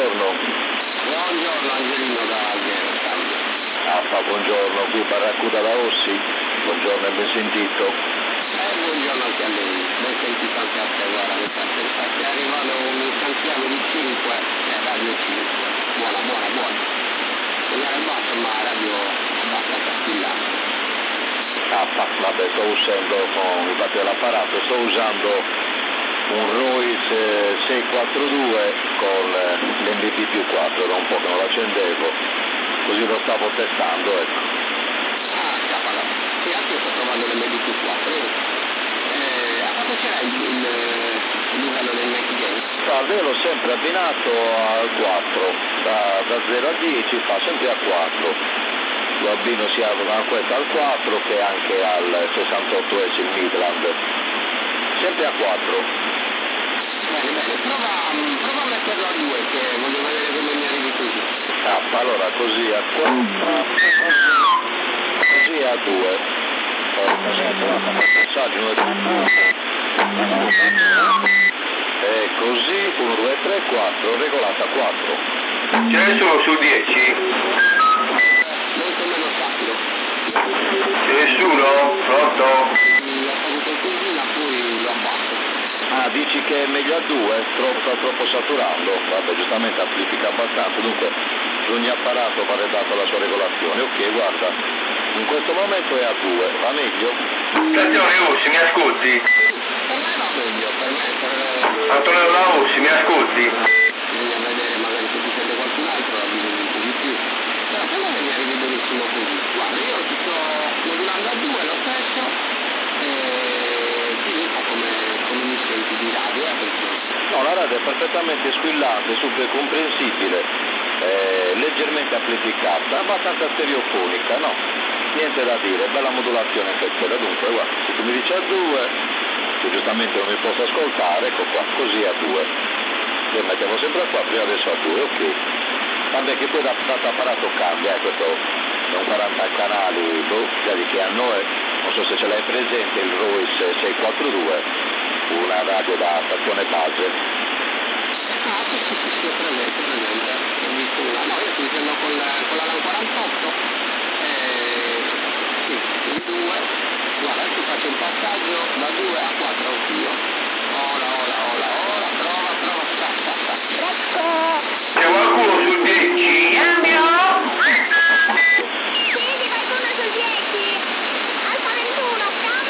buongiorno. Buongiorno Angelino da Alghero, salve. Buongiorno, qui Barracuda da Ossi, buongiorno e ben sentito. Buongiorno anche a lei, ben sentito anche a te, guarda, mi sta arrivando un Santiago di 5, Radio 5, buona. Segnale basso ma radio abbastanza squillante. Vabbè, sto usando, mi batte l'apparato, sto usando un Royce 642 con l'MBP più 4, da un po' che non l'accendevo, così lo stavo testando, ecco. Cavolo, sì, anche io sto provando l'MBP più 4, a quanto c'era il livello del next game? Guarda, io l'ho sempre abbinato al 4, da 0 a 10 fa sempre a 4. Lo abbino sia a questo al 4 che anche al 68S il Midland, sempre a 4. Bene, prova a metterlo a 2 che voglio vedere come mi arrivi così. Allora così a 4, così a 2. E così 1, 2, 3, 4, regolata a 4. Ce ne sono su 10? Molto meno rapido. C'è nessuno? Pronto? Ho avuto in cucina, poi lo abbasso. Dici che è meglio a 2? Sta troppo saturando? Vabbè, giustamente amplifica abbastanza, dunque ogni apparato va dato la sua regolazione. Ok, guarda, in questo momento è a 2, va meglio? Stazione Ossi, mi ascolti? Per me va meglio, per... Antonello da Ossi, mi ascolti? Bisogna vedere magari se ti sente qualcun altro, ha bisogno un po' di più. Però per me mi arrivi benissimo così. Guarda, io ti sto modulando a 2 lo stesso, e ti dico come mi senti di radio, perché... No, la radio è perfettamente squillante, super comprensibile, leggermente amplificata, abbastanza stereofonica, no? Niente da dire, bella modulazione anche quella, dunque guarda, se tu mi dici a 2, che giustamente non mi posso ascoltare, ecco qua, così a 2. Io mettevo sempre a 4 e adesso a 2, ok. Vabbè che poi da apparato cambia, questo è un 40 canali, vedi che hanno, non so se ce l'hai presente, il Royce 642, una radio da stazione base. Sì, presente. Ho visto una. No, io sto dicendo con la LAN 48, sì, il 2, guarda, ti faccio un passaggio da 2 a 4 anch'io. Ora, prova, C'è qualcuno su 10? Cambio! Sì, di qualcuno sul 10. Alfa 21,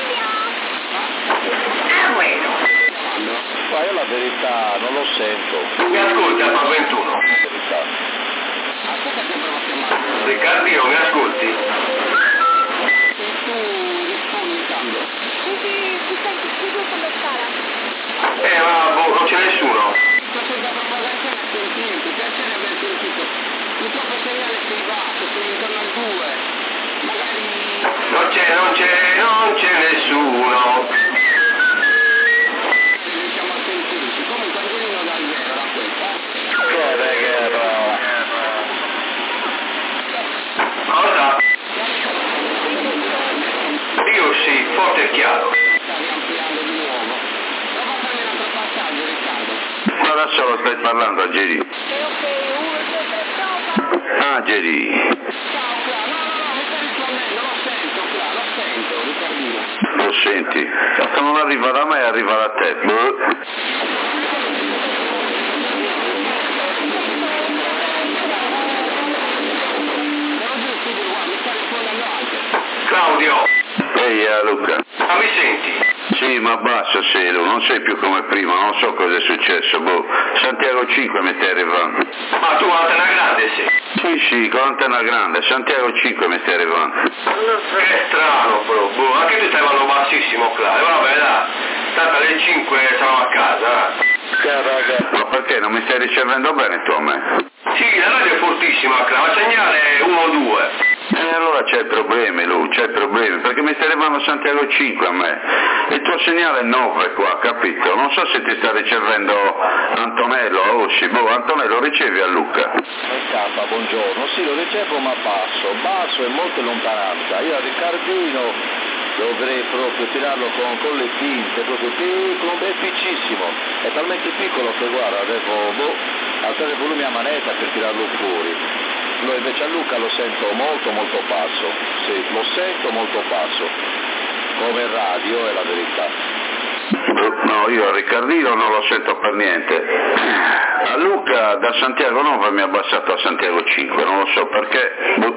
cambio! Bueno. Ma io la verità non lo sento. Mi ascolti Alfa 21? La verità. Aspetta che provo a chiamare. Riccardino, mi ascolti? Se tu rispondi in cambio. Sì, ti senti più giù sulla scala. Ma non c'è nessuno. Questa propagazione a sentire, ti piacerebbe aver sentito. Purtroppo il segnale è privato, sono intorno al 2. Magari... Non c'è nessuno. Riusciamo a sentirci. Comunque Angelino da Alghero era questa. Cosa? Io sì, forte e chiaro. Sta riampliando di nuovo. Prova a farmi un altro passaggio, Riccardo. Ma da solo stai parlando a Geri. Ok, 1, 2, 3, prova. Ah, Geri. Ciao Cla, no, mi sta rispondendo, lo sento Riccardino. Lo senti? Se non arriva da me, arriva da te. Claudio. Ehi, Luca. Ma mi senti? Sì, ma basta, Selo, non sei più come prima, non so cosa è successo, Santiago 5 mi stai arrivando. Ma tu antena grande sei? Sì, con antena grande, Santiago 5 mi stai arrivando. Che strano, anche tu stai andando bassissimo, Claudio, vabbè, dai, tanto alle 5 sarò a casa, Ma perché, non mi stai ricevendo bene tu a me? Sì, la radio è fortissima, Claudio, il segnale è 1-2. Allora c'è problemi, perché mi stai arrivando Santiago 5 a me. Il tuo segnale è 9 qua, capito? Non so se ti sta ricevendo Antonello a Ossi. Antonello, ricevi a Luca? Scappa, buongiorno. Sì, lo ricevo ma basso e molto in lontananza. Io a Riccardino dovrei proprio tirarlo con le pinze, proprio piccolo, è piccissimo. È talmente piccolo che guarda, devo alzare il volume a manetta per tirarlo fuori. Invece a Luca lo sento molto molto basso, sì, lo sento molto basso, come radio è la verità. No, io a Riccardino non lo sento per niente. A Luca da Santiago Nova mi ha abbassato a Santiago 5, non lo so perché,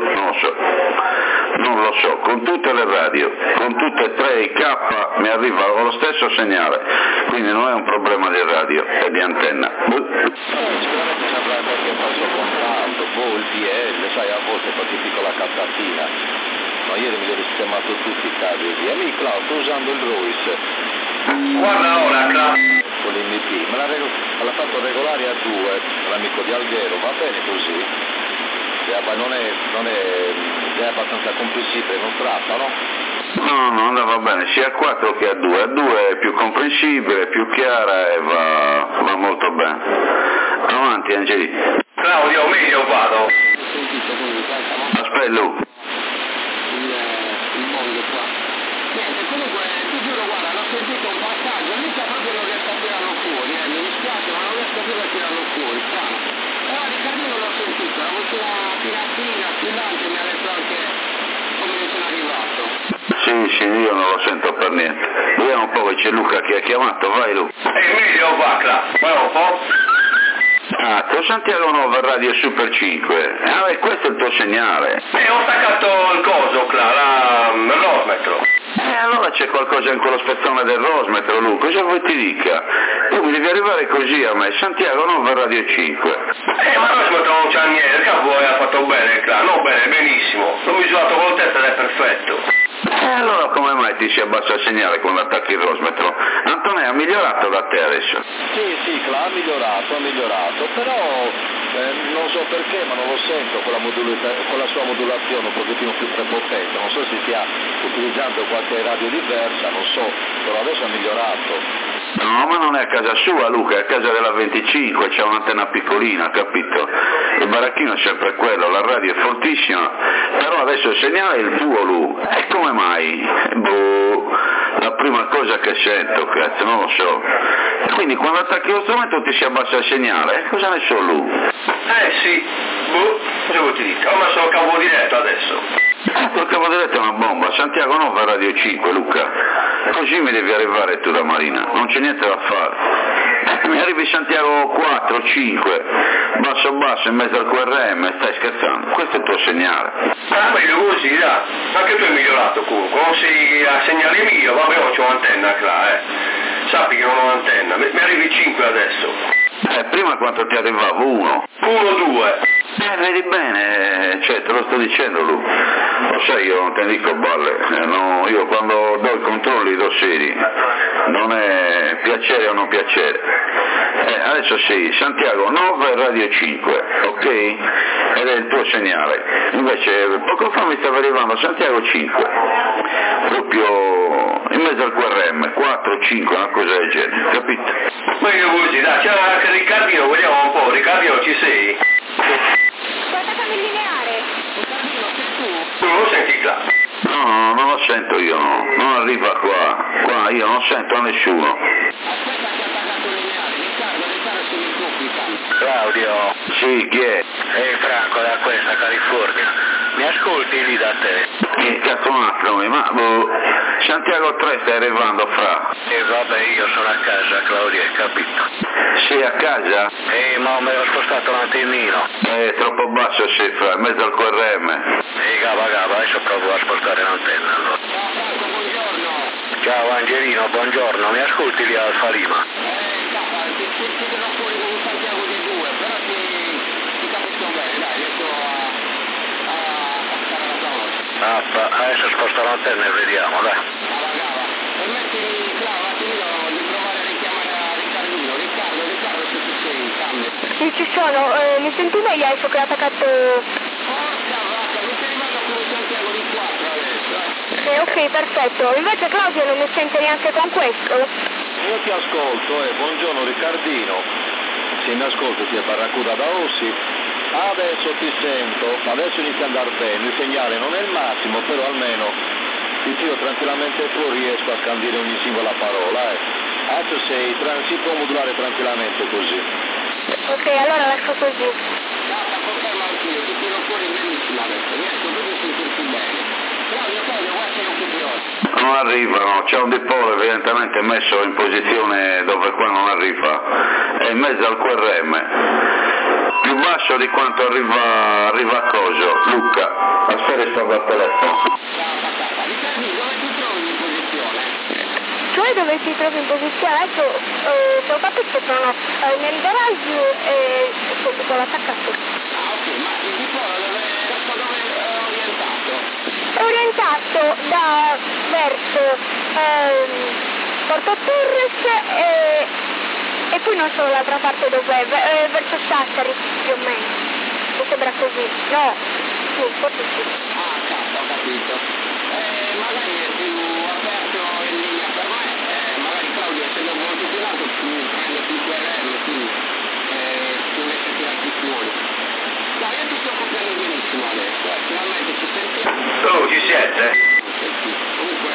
non lo so, con tutte le radio, con tutte e tre i K mi arriva lo stesso segnale, quindi non è un problema di radio, è di antenna. Sicuramente ci avrà qualche falso contatto, il PL, sai, a volte qualche piccola cattatina. No, ieri mi li ho risistemato tutti i cavi e via. Clau, sto usando il Royce. Guarda ora, Con l'MP, me l'ha fatto regolare a 2, l'amico di Alghero, va bene così? È abbastanza comprensibile, non tratta, no? No, andava bene sia a 4 che a 2, a 2 è più comprensibile, più chiara e va molto bene. Avanti Angeli. Claudio, meglio vado. Aspetta Lu. Il mondo qua. Niente, comunque ti giuro, guarda, l'ho sentito un passaggio, mica proprio non riesco a tirarlo fuori, mi dispiace ma non riesco più a tirarlo fuori, strano. Però Riccardino l'ho sentito, la voce pinatina, squillante, mi ha detto anche come ne sono arrivato. Sì, io non lo sento per niente. Vediamo un po' che c'è Luca che ha chiamato, vai Lu. Meglio va, guarda un po'. Ah, Santiago Nova Radio Super 5. Questo è il tuo segnale. Ho staccato il coso, l'osmetro. Allora c'è qualcosa in quello spezzone del rosmetro, Lu, cosa vuoi ti dica? Tu mi devi arrivare così a me, Santiago Nova Radio 5. Ma l'osmetro non c'ha niente, il capo ha fatto bene, no bene, benissimo. L'ho misurato con il test ed è perfetto. Allora come mai ti si abbassa il segnale quando attacchi il rosmetro? Antonio ha migliorato da te adesso? Sì, ha migliorato, però non so perché, ma non lo sento con la sua modulazione un pochettino più prepotente, non so se stia utilizzando qualche radio diversa, non so, però adesso ha migliorato. No, ma non è a casa sua Luca, è a casa della 25, c'è un'antenna piccolina, capito? Il baracchino è sempre quello, la radio è fortissima, però adesso il segnale è il tuo Lu, e come mai? La prima cosa che sento, cazzo, non lo so. Quindi quando attacchi lo strumento ti si abbassa il segnale, cosa ne so Lu? Sì, cosa vuoi ti dica? Ho messo il cavo diretto adesso. Quel cavo diretto è una bomba, Santiago Nova Radio 5 Luca, così mi devi arrivare tu da Marina, non c'è niente da fare. Mi arrivi Santiago 4, 5, basso in mezzo al QRM, stai scherzando, questo è il tuo segnale. Meglio così, dai, anche tu hai migliorato comunque, non sei a segnale mio, vabbè non c'ho un'antenna sappi che non ho un'antenna, mi arrivi 5 adesso. Prima quanto ti arrivavo? 1? 1, 2. Vedi bene, cioè te lo sto dicendo Lu, lo sai io non te ne dico balle, io quando do i controlli do seri, non è piacere o non piacere. Adesso sì, Santiago 9 Radio 5, ok? Ed è il tuo segnale, invece poco fa mi stava arrivando Santiago 5, proprio in mezzo al QRM, 4, 5, una cosa del genere, capito? Ma che vuoi dire? Dai, c'è anche Riccardino, vediamo un po', Riccardino ci sei? Guardate il lineare. Riccardino sei tu? Non lo senti là? No, non lo sento io, no, non arriva qua io non sento nessuno. Aspetta che ha pagato il lineare, Riccardo sono i tuoi. Claudio, Sì, chi è? Franco da questa California. Mi ascolti lì da te? Che cazzo macromi, ma Santiago 3 stai arrivando fra? Vabbè, io sono a casa, Claudio, hai capito? Sei a casa? Ma me l'ho spostato un attimino. Troppo basso sei fra, in mezzo al QRM. Gava, adesso provo a spostare l'antenna allora. Ciao Franco, buongiorno. Ciao Angelino, buongiorno, mi ascolti lì a Alfa Lima? Ti dirò fuori con un Santiago di 2, però ti capisco bene, dai, riesco a stare la tua voce. Adesso sposto l'antenna e vediamo, dai. Gava. Permettimi, Clau, un attimino di provare a richiamare a Riccardino. Riccardo, se ci sei, cambia. Sì, ci sono. Mi senti meglio adesso che ho attaccato... Porca vacca, mi stai arrivando come Santiago di 4 adesso, ok, perfetto. Invece Claudio non mi sente neanche con questo? Io ti ascolto, buongiorno Riccardino. Sì, mi ascolto, ti è Barracuda da Ossi. Adesso ti sento, adesso inizia ad andare bene, il segnale non è il massimo, però almeno ti tiro tranquillamente fuori, riesco a scandire ogni singola parola. Adesso si può modulare tranquillamente così. Ok, allora lascio così. Basta, conferma anch'io, ti tiro fuori benissimo adesso, riesco proprio a sentirti bene. Claudio, guarda sei un copione. Non arrivano, c'è un dipolo evidentemente messo in posizione dove qua non arriva, è in mezzo al QRM, più basso di quanto arriva a Coso, Luca, aspetta sto al telefono. Riccardo, dove ti trovi in posizione? Cioè dove ti trovi in posizione? Adesso ho capito che sono nel garage e sono attaccato. Ah, ok, ma il dipolo dove è orientato? È orientato verso Porto Torres e poi non so l'altra parte dov'è, verso Sassari più o meno. Mi sembra così. No, sì, forse sì. Ah, cazzo, ho capito. Magari è più aperto in linea per me, magari Claudio essendo molto più in alto prende più QRM, quindi ti riesce a tirarti fuori. No, io ti sto copiando benissimo adesso, finalmente ci sentiamo. Oh, ci siete? Comunque,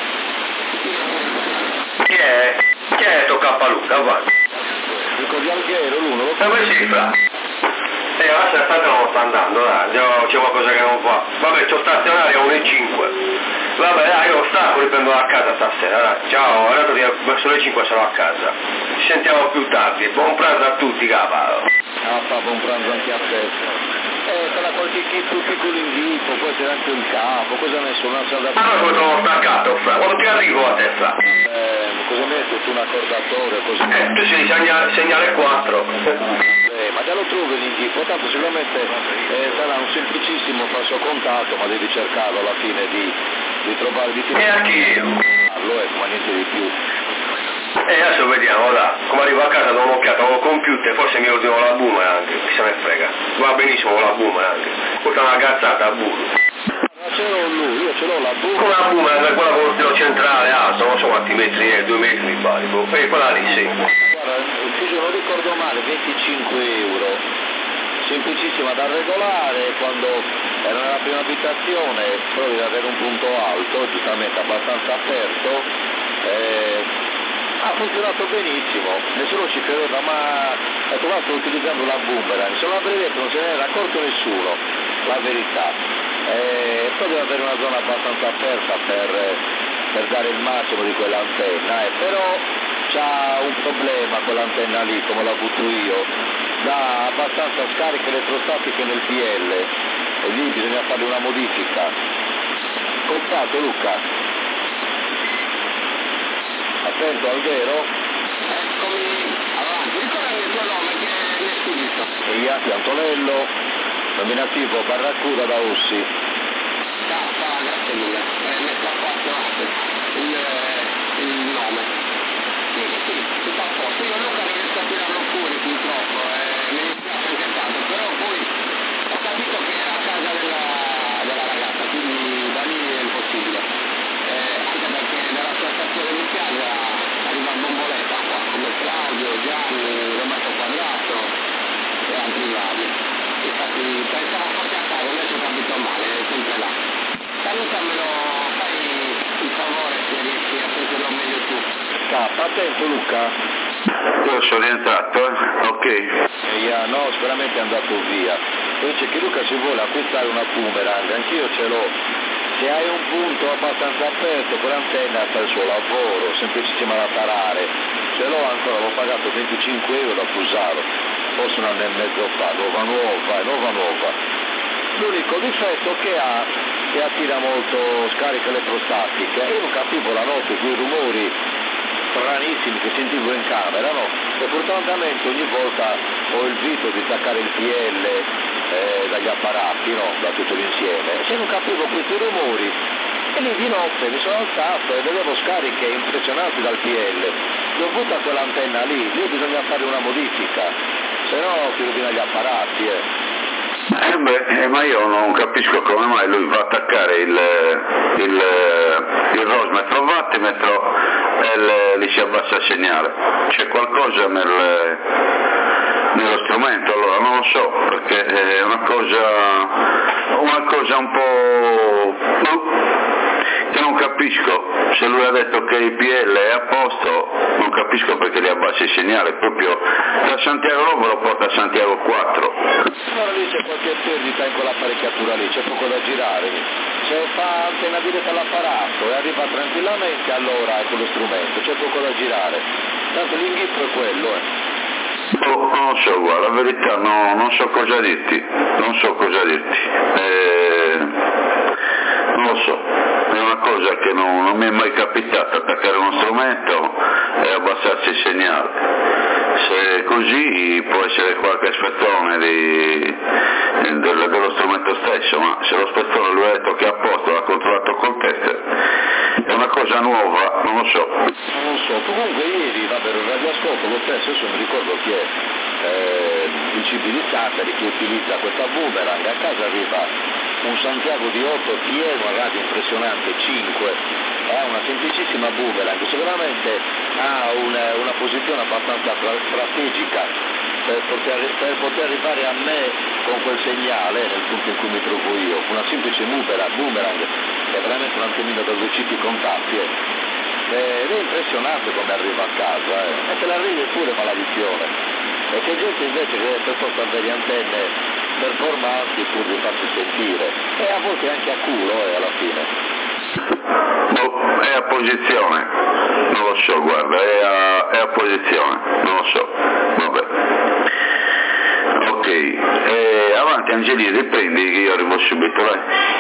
Chi è? Chi è tocca Luca, guarda? Ricordi Alghero, l'uno, lo Dove si fa? Adesso aspetta non sta andando, dai, c'è qualcosa che non va. Vabbè, c'ho stazionario a 1:05. Vabbè, dai, io stacco, riprendo a casa stasera, dai. Ciao, verso le 5 sarò a casa. Ci sentiamo più tardi, buon pranzo a tutti, capo. buon pranzo anche a te. Sarà qualche kit piccolo invito, può essere anche un capo, cosa hai messo? Una salda... Ma no, sono staccato, fra. Quando ti arrivo a te, fra? Cosa hai messo? Tu un accordatore, così? Tu sei segnale 4. Ma già lo trovi l'inghippo, tanto sicuramente sarà un semplicissimo falso contatto, ma devi cercarlo alla fine di trovare di più. E anch'io. Ma niente di più. Adesso vediamo, là. Come arrivo a casa do un'occhiata al computer, forse mi ordino la boomerang, chi se ne frega. Va benissimo con la boomerang. Questa è una cazzata a burro. Ma ce l'ho lui, io ce l'ho la Come la boomerang, quella con lo stilo centrale alto, non so quanti metri è, 2 metri mi pare, e quella lì sì. Guarda, se non ricordo male, 25 euro. Semplicissima da regolare, quando era nella prima abitazione provi ad avere un punto alto, giustamente abbastanza aperto. Ha funzionato benissimo, nessuno ci credeva, ma qua sto utilizzando la boomerang, se non l'avrei detto non se ne era accorto nessuno, la verità. Poi deve avere una zona abbastanza aperta per dare il massimo di quell'antenna, però c'ha un problema quell'antenna lì, come la butto io, dà abbastanza scariche elettrostatiche nel PL e lì bisogna fare una modifica. Contatto Luca. Attento Alghero. Eccomi, avanti, ricordami il tuo nome che mi è sfuggito. Iati Antonello, nominativo Barracuda da Ossi. Grazie mille, mi è scappato il nome. Sì, tutto a posto. Io Luca non riesco a tirarlo fuori purtroppo, mi dispiace anche tanto, però poi ho capito che era a casa della ragazza, quindi da lì è impossibile. Anche perché nella sua stazione di casa arriva a bomboletta qua, come Claudio, Gianni, Roberto Quadrato e altri vari. Infatti pensavo fosse a casa, invece ho capito male, è sempre là. Salutamelo, fai il favore se riesci a sentirlo meglio tu. Attento Luca. Io sono rientrato, ok. No, sicuramente è andato via. Dice che Luca si vuole acquistare una boomerang, anch'io ce l'ho. Se hai un punto abbastanza aperto, quell'antenna fa il suo lavoro, semplicissima da tarare. Ce l'ho ancora, l'ho pagato 25 euro a Fusaro, forse 1 anno e mezzo fa, nuova. L'unico difetto che ha è che attira molto scariche elettrostatiche. Io non capivo la notte quei rumori stranissimi che sentivo in camera, no? E fortunatamente ogni volta ho il vito di staccare il PL dagli apparati, no? Da tutto l'insieme. Se non capivo questi rumori, e lì di notte mi sono alzato e vedevo scariche impressionanti dal PL. Dovuta a quell'antenna lì bisogna fare una modifica, se no ti rovina gli apparati, ma io non capisco come mai lui va a attaccare il rosmetro wattimetro e lì si abbassa il segnale. C'è qualcosa nello strumento, allora non lo so, perché è una cosa un po' che non capisco, se lui ha detto che il PL è a posto, non capisco perché li abbassi il segnale, proprio da Santiago Lobo lo porta a Santiago 4. Allora lì c'è qualche perdita in quell'apparecchiatura lì, c'è poco da girare. Se fa antena diretta all'apparato e arriva tranquillamente, allora è quello strumento, c'è poco da girare. Tanto l'inghippo è quello, Oh, non lo so, guarda, la verità non so cosa dirti, non lo so, è una cosa che non mi è mai capitata, attaccare uno strumento e abbassarsi il segnale. Se così può essere qualche spezzone dello strumento stesso, ma se lo spezzone lui ha detto che è a posto, l'ha controllato col tester, è una cosa nuova, non lo so. Non lo so, comunque ieri, vabbè, il radioascolto lo stesso, adesso mi ricordo chi è il CB di Sassari che utilizza questa boomerang, a casa arriva un Santiago di 8 pieno, a radio impressionante, 5, ha una semplicissima boomerang, sicuramente ha una posizione abbastanza strategica per poter arrivare a me con quel segnale nel punto in cui mi trovo io, una semplice boomerang che è veramente un antenino da 2 chip contatti, ed è impressionante come arriva a casa, e se l'arrivi pure maledizione. E c'è gente invece che per forza avere antenne performanti pur di farsi sentire, e a volte anche a culo alla fine. No, è a posizione, non lo so, guarda, è a posizione, non lo so, vabbè. Ok, avanti Angelini, riprendi che io arrivo subito, vai.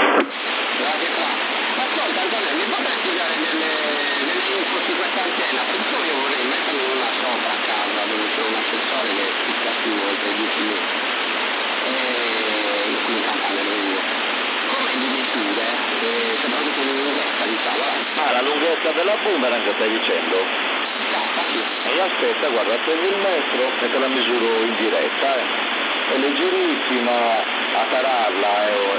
Ascolta Antonelli, mi potrei spiegare delle info su questa antenna? Perché io vorrei mettere una sopra a casa dove c'è un accessorio che spicca su oltre 10 metri come campanello io. Come di misure, soprattutto in lunghezza diciamo? La lunghezza della boomerang stai dicendo? Sì. E aspetta, guarda, prendi il metro e te la misuro in diretta, è leggerissima, a tararla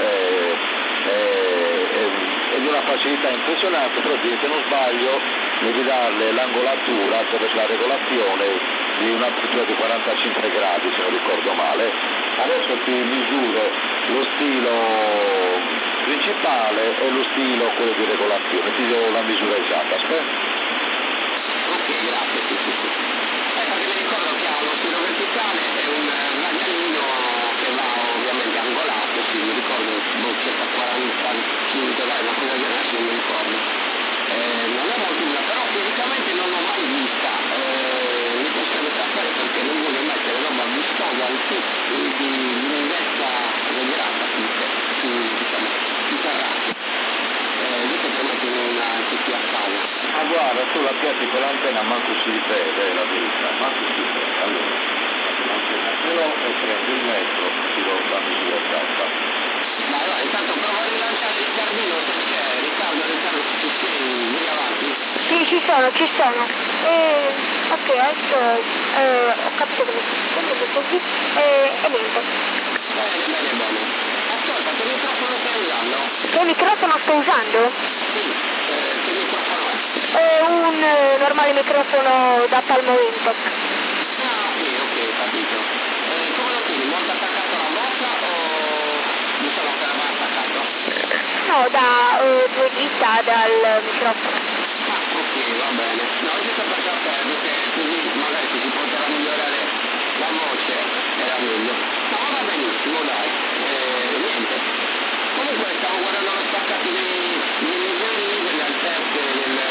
è di una facilità impressionante, però se non sbaglio devi darle l'angolatura attraverso la regolazione di un'apertura di 45 gradi se non ricordo male. Adesso ti misuro lo stilo principale e lo stilo quello di regolazione, ti do la misura esatta, aspetta. Ok, grazie, sì. Perché mi ricordo che ha uno stilo verticale e un radialino che va ovviamente angolato, sì, mi ricordo circa 45, dai, una cosa di adesso non mi ricordo. Non è molto lunga, però fisicamente non l'ho mai vista, mi piacerebbe sapere perché non voglio mettere roba vistosa di lunghezza esagerata diciamo, su terrazzo. Visto che metto una CT a casa. Ma guarda, tu la piazzi con l'antenna manco si vede, la verità, manco si vede. Allora, l'antenna ce l'ho e prendo il metro, ti do la misura esatta. Vai, intanto provo a rilanciare Riccardino se c'è. Riccardo, se ci sei, vieni avanti. Sì, ci sono. Ok, adesso ho capito come funziona così e niente. Bene. Ascolta, che microfono stai usando? Che microfono sto usando? Sì, che microfono è? Un normale microfono da Palmo Intec. Ok, capito. Come lo tieni? Molto attaccato alla bocca o diciamo che era attaccato? No, da 2 dita dal microfono. Ok, va bene. No, giusto per sapere, perché così magari se si poteva migliorare la voce era meglio. No, va benissimo, dai. Niente. Comunque stavo guardando lo spaccato dei miserii, delle altezze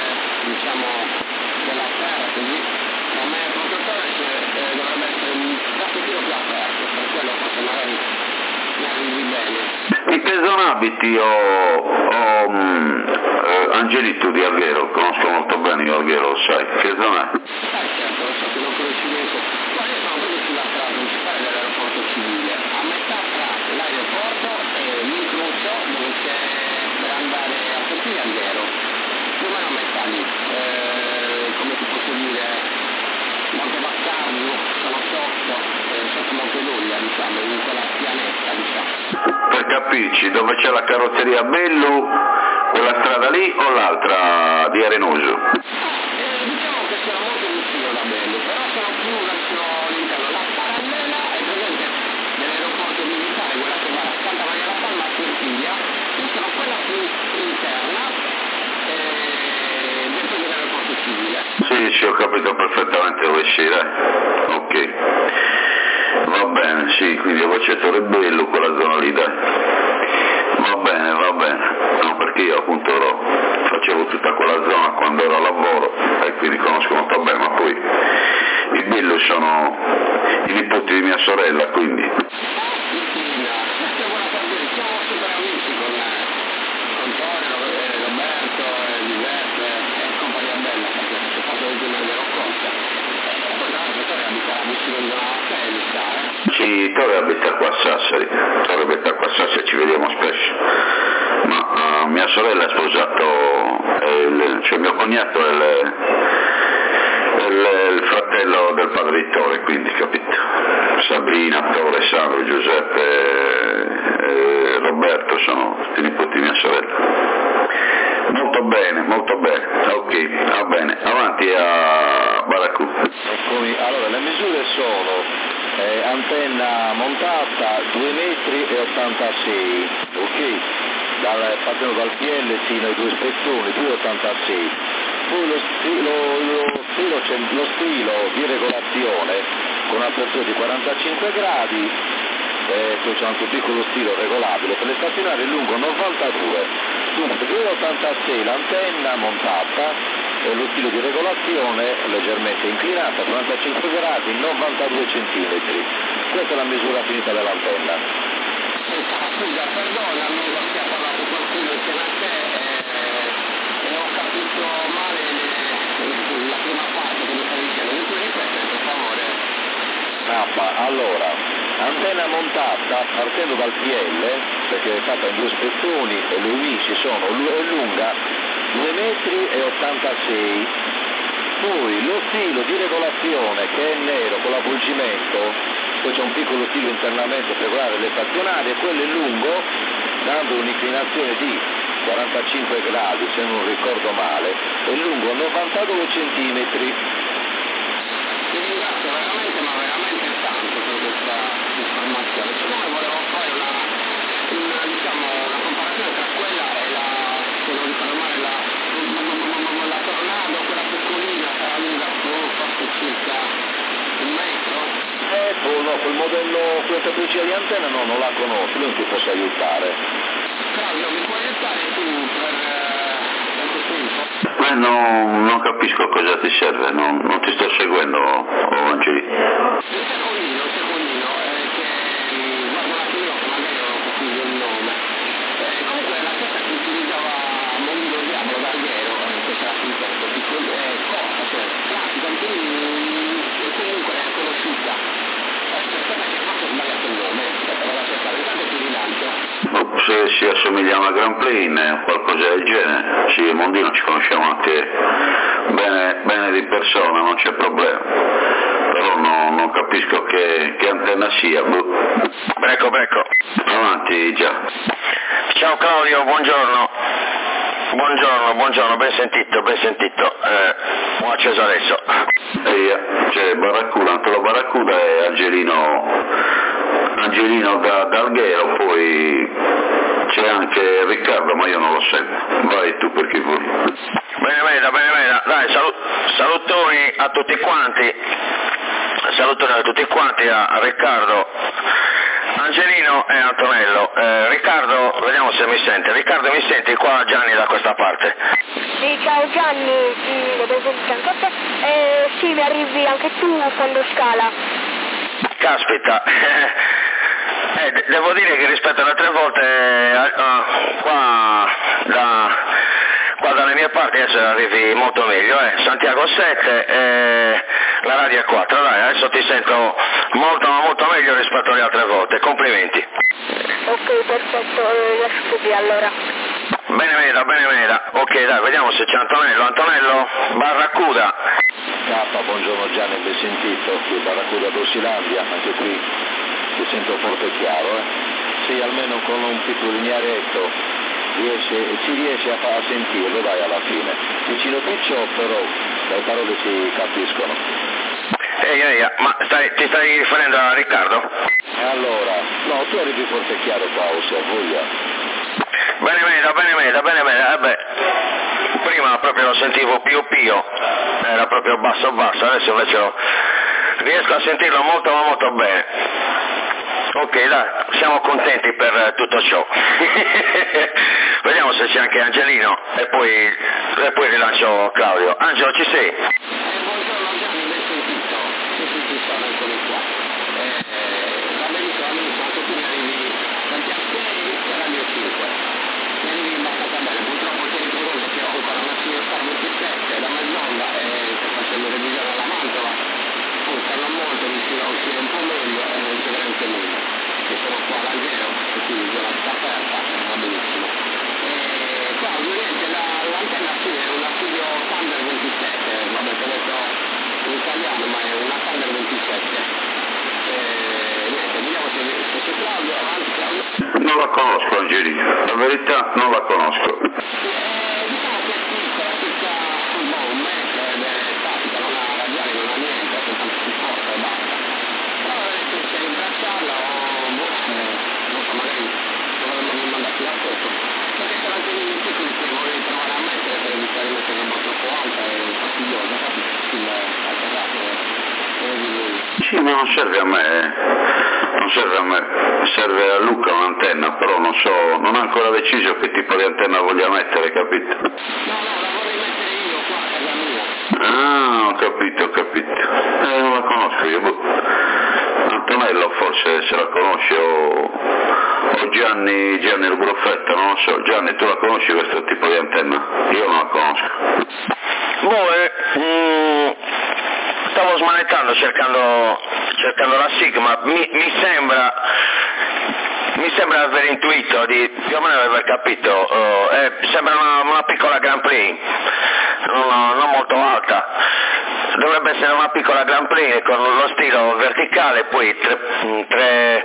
della terra, così a me il protettore dovrebbe essere un pochettino più aperto, per quello forse magari mi arrivi bene. In che zona abiti Angelito di Alghero? Conosco molto bene io Alghero, lo sai, che zona è? Certo, lo so che lo conosci bene. Guarda, io sono proprio sulla strada principale dell'aeroporto civile, a metà tra l'aeroporto e l'incrocio dove c'è per andare a Cortina Alghero, più o meno a metà lì, come ti posso dire, Monte Bastardo, sono sotto Monteluria, diciamo, in quella pianetta, diciamo. Per capirci, dove c'è la carrozzeria Bellu, quella strada lì o l'altra di Arenoso? Diciamo che sono molto vicino da Bello, però sono più verso l'interno. La parallela è presente dell'aeroporto militare, quella che va da Santa Maria la Palma a Cortiglia, io sono quella più interna, Sì, ho capito perfettamente dove scira. Ok. Va bene, sì, quindi a Voceto Rebello, quella zona lì, dai. Va bene. No, perché io appunto facevo tutta quella zona quando ero a lavoro e quindi conosco molto bene, ma poi i Bello sono i nipoti di mia sorella, quindi. Siamo super amici con Antonio, Roberto, Giuseppe e compagnia bella, perché ho fatto il giorno di Roccossa. E poi tra l'altro Torre abita vicino a te, mi sa, Sì, Torre abita qua a Sassari, ci vediamo spesso. Ma mia sorella ha sposato, cioè mio cognato è il fratello del padre di Torre, quindi capito? Sabrina, Torre, Sandro, Giuseppe e Roberto sono tutti nipoti di mia sorella. Molto bene, ok, va bene, avanti a Baracù. Eccomi, allora le misure sono antenna montata 2,86 metri, ok? Partendo dal PL fino ai due spezzoni, 2,86. Poi lo stilo di regolazione con apertura di 45 gradi, poi c'è anche un piccolo stilo regolabile per le stazionarie lungo 92. Dunque 2,86 l'antenna montata e lo stilo di regolazione leggermente inclinata, 45 gradi, 92 centimetri. Questa è la misura finita dell'antenna. Scusa, perdonami perché ha parlato qualcuno insieme a te e ho capito male la prima parte che mi stavi dicendo. Mi puoi ripetere, per favore? Allora, antenna montata partendo dal PL, perché è fatta in due spezzoni e le unici sono è lunga 2,86 metri. Poi lo stilo di regolazione che è nero con l'avvolgimento, poi c'è un piccolo stilo internamente per regolare le stazionarie, quello è lungo, dando un'inclinazione di 45 gradi, se non ricordo male, è lungo 92 centimetri. Ti ringrazio veramente, ma veramente tanto per questa informazione. Siccome volevo fare una comparazione tra quella e se non ricordo male, la Tornado, quella piccolina, sarà lunga forse circa 1 metro. No, quel modello, quella tipologia di antenna no, non la conosco, non ti posso aiutare. Claudio, mi puoi aiutare tu per questo info? Non capisco a cosa ti serve, non ti sto seguendo, Angeli. Un secondino, che guarda un attimino che magari non ho capito il nome. Comunque la stessa che utilizzava Molino Diavolo d'Alghero, questa questo piccolo, corta, cioè classica, comunque è conosciuta. Aspetta che forse ho sbagliato il nome, però la cercare, intanto ti rilancio. Se si assomiglia a una Grand Plane, qualcosa del genere, sì, Mondino ci conosciamo anche bene di persona, non c'è problema, però non capisco che antenna sia. Brecco. Avanti, già. Ciao Claudio, buongiorno, ben sentito, ho acceso adesso. C'è Antolo Barracuda e Angelino d'Alghero, poi c'è anche Riccardo, ma io non lo sento. Vai tu perché vuoi. Bene, dai, salutoni a tutti quanti, a Riccardo, Angelino e Antonello. Riccardo, vediamo se mi sente. Riccardo, mi senti? Qua Gianni da questa parte. Sì, ciao Gianni, devo sentire anche a te. Sì, mi arrivi anche tu quando scala. Caspita, devo dire che rispetto alle altre volte qua dalle mie parti adesso arrivi molto meglio, Santiago 7 la radio è 4, dai, adesso ti sento molto meglio rispetto alle altre volte, complimenti. Ok, perfetto, lascio qui allora. Bene, ok, dai, vediamo se c'è Antonello Barracuda. Buongiorno Gianni, ben sentito, qui Barracuda d'Orsilandia, anche qui ti sento forte e chiaro, Sì, almeno con un piccolo linearetto si riesce a sentirlo, dai, alla fine. Vicino piccio, però le parole si capiscono. Ma ti stai riferendo a Riccardo? Allora, no, tu arrivi forte e chiaro qua, ossia voglia. Bene, prima proprio lo sentivo pio pio, era proprio basso basso, adesso invece riesco a sentirlo molto ma molto bene. Ok, dai, siamo contenti per tutto ciò. Vediamo se c'è anche Angelino e poi rilancio Claudio. Angelo, ci sei? Buongiorno Gianni, ben sentito. Ci sono, eccomi qua. Va benissimo, anche tu mi arrivi tanti a 6 e Radio 5. Mi arrivi abbastanza bene, purtroppo ti ricordo che ho ancora una Star 27 da mezz'onda e sto facendo revisione alla Mantova. Puntano molto, mi si va a uscire un po' meglio e non c'è veramente nulla. Io sono qua all'Alghero, e quindi zona sta aperta, va benissimo. Claudio, niente, l'antenna sì, è una Studio Thunder 27, vabbè te l'ho detto in italiano, ma è una Thunder 27. Niente, vediamo se c'è Claudio, avanti Claudio. Non la conosco Angelina, la verità non la conosco. Diciamo che è piccola, circa un metro ed è statica, non ha radiale, non ha niente, è soltanto supporto e basta. Però adesso se rimbracciarla o non so, magari dovremmo mandarci la foto. Perché c'è anche dei piccoli che volevi provare a mettere per evitare di mettere un po' troppo alta e fastidiosa, sul alternato di lui. Sì, ma non serve a me, non serve a me, serve a Luca un'antenna, però non so, non ha ancora deciso che tipo di antenna voglia mettere, capito? No, la vorrei mettere io qua a casa mia. Ah, ho capito. Non la conosco io, Antonello forse se la conosce o Gianni il Bruffetta, non lo so. Gianni, tu la conosci questo tipo di antenna? Io non la conosco. Stavo smanettando cercando la Sigma, mi sembra aver intuito, più o meno aver capito, sembra una piccola Grand Prix, non molto alta, dovrebbe essere una piccola Grand Prix con lo stilo verticale, poi tre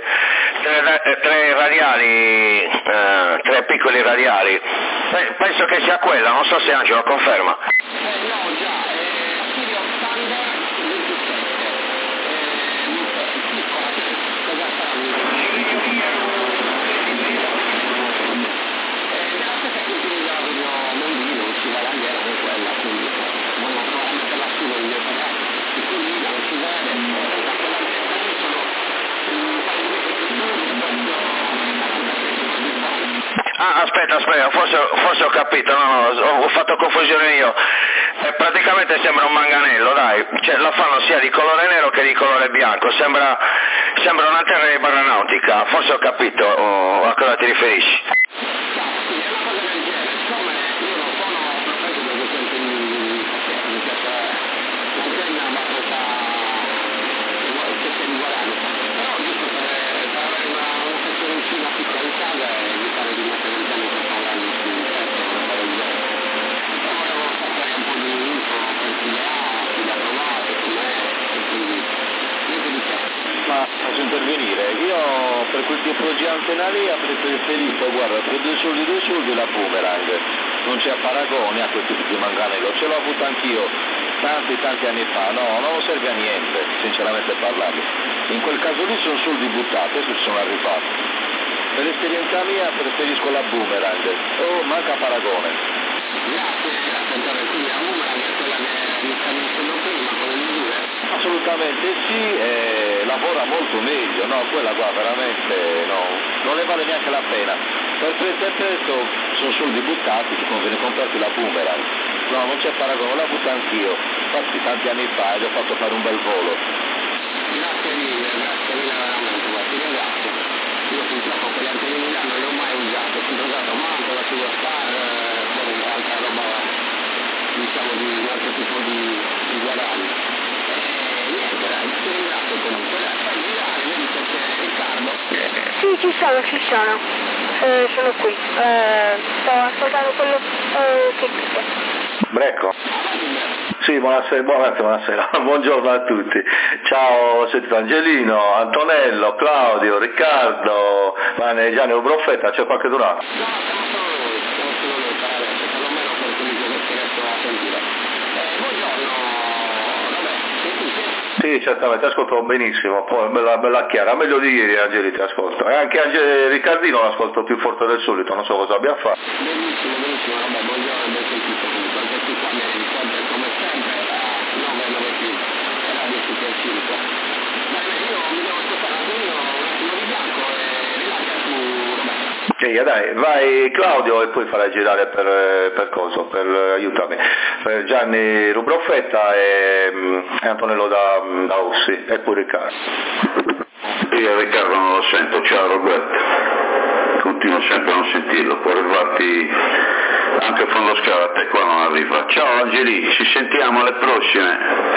radiali, tre piccoli radiali, penso che sia quella, non so se Angelo conferma. No, già, Studio Thunder 27, piccola, cosa sarà? Nella stessa continuità video Mondino, usciva l'Alghero con quella, quindi non ho provato a metterla su, non mi ho pagato, piccolina, non si vede, da quella messa lì sono un paio di metri più su, e questo Aspetta, forse ho capito, ho fatto confusione io. Praticamente sembra un manganello, dai, cioè, la fanno sia di colore nero che di colore bianco, sembra un'antenna di barra nautica, forse ho capito a cosa ti riferisci. Sì, è una cosa del genere, siccome io non sono protetto da questo mi piace l'antenna abbastanza che sia di guadagno, però giusto per avere una secchioncina piccola in casa e evitare di mettere il piano troppo grande sul tetto, una cosa del genere. Però volevo sapere un po' di info per chi le ha, chi le ha provate, com'è, e quindi niente di che. Ma posso intervenire? Io per quel tipo di antenna lì avrei preferito, guarda, per due soldi la Boomerang, non c'è paragone a quel tipo di manganello, ce l'ho avuto anch'io tanti anni fa, no, non serve a niente, sinceramente parlando. In quel caso lì sono soldi buttati, adesso ci sono arrivati. Per esperienza mia preferisco la Boomerang, manca paragone. Grazie Antonio, quindi la Boomerang è quella che mi stavi dicendo prima con le misure? Assolutamente sì, lavora molto meglio, no, quella qua veramente no, non ne vale neanche la pena. Per questo sono soldi buttati, ti conviene comprarti la Boomerang. No, non c'è paragone, la butto anch'io, infatti tanti anni fa gli ho fatto fare un bel volo. Grazie mille veramente, guarda, ti ringrazio. Io purtroppo quelle antenne là non le ho mai usate, ho usato manco la Studio Star, poi altra roba, diciamo di un altro tipo di guadagno. Niente, dai, ti ringrazio comunque. Fai girare, vedi se c'è Riccardo. Sì, ci sono. Sono qui. Sto ascoltando quello che dite. Brecco? Sì, buonasera, buongiorno a tutti. Ciao, ho sentito Angelino, Antonello, Claudio, Riccardo, Gianni Bruffetta, c'è qualche durato? No, siamo solo noi per adesso, perlomeno per quelli che riesco a sentire. Buongiorno, vabbè, sentite? Sì, certamente, ascolto benissimo, poi bella chiara, meglio di ieri Angeli ti ascolto. E anche Riccardino l'ascolto più forte del solito, non so cosa abbia fatto. Benissimo, vabbè, buongiorno, ben sentito comunque. Dai, vai Claudio e poi farai girare per coso, aiutami, per Gianni Rubroffetta e Antonello da Ossi e poi Riccardo. Io Riccardo non lo sento, ciao Roberto, continuo sempre a non sentirlo, può arrivarti anche fondo scala, a te qua non arriva. Ciao Angeli, ci sentiamo alle prossime,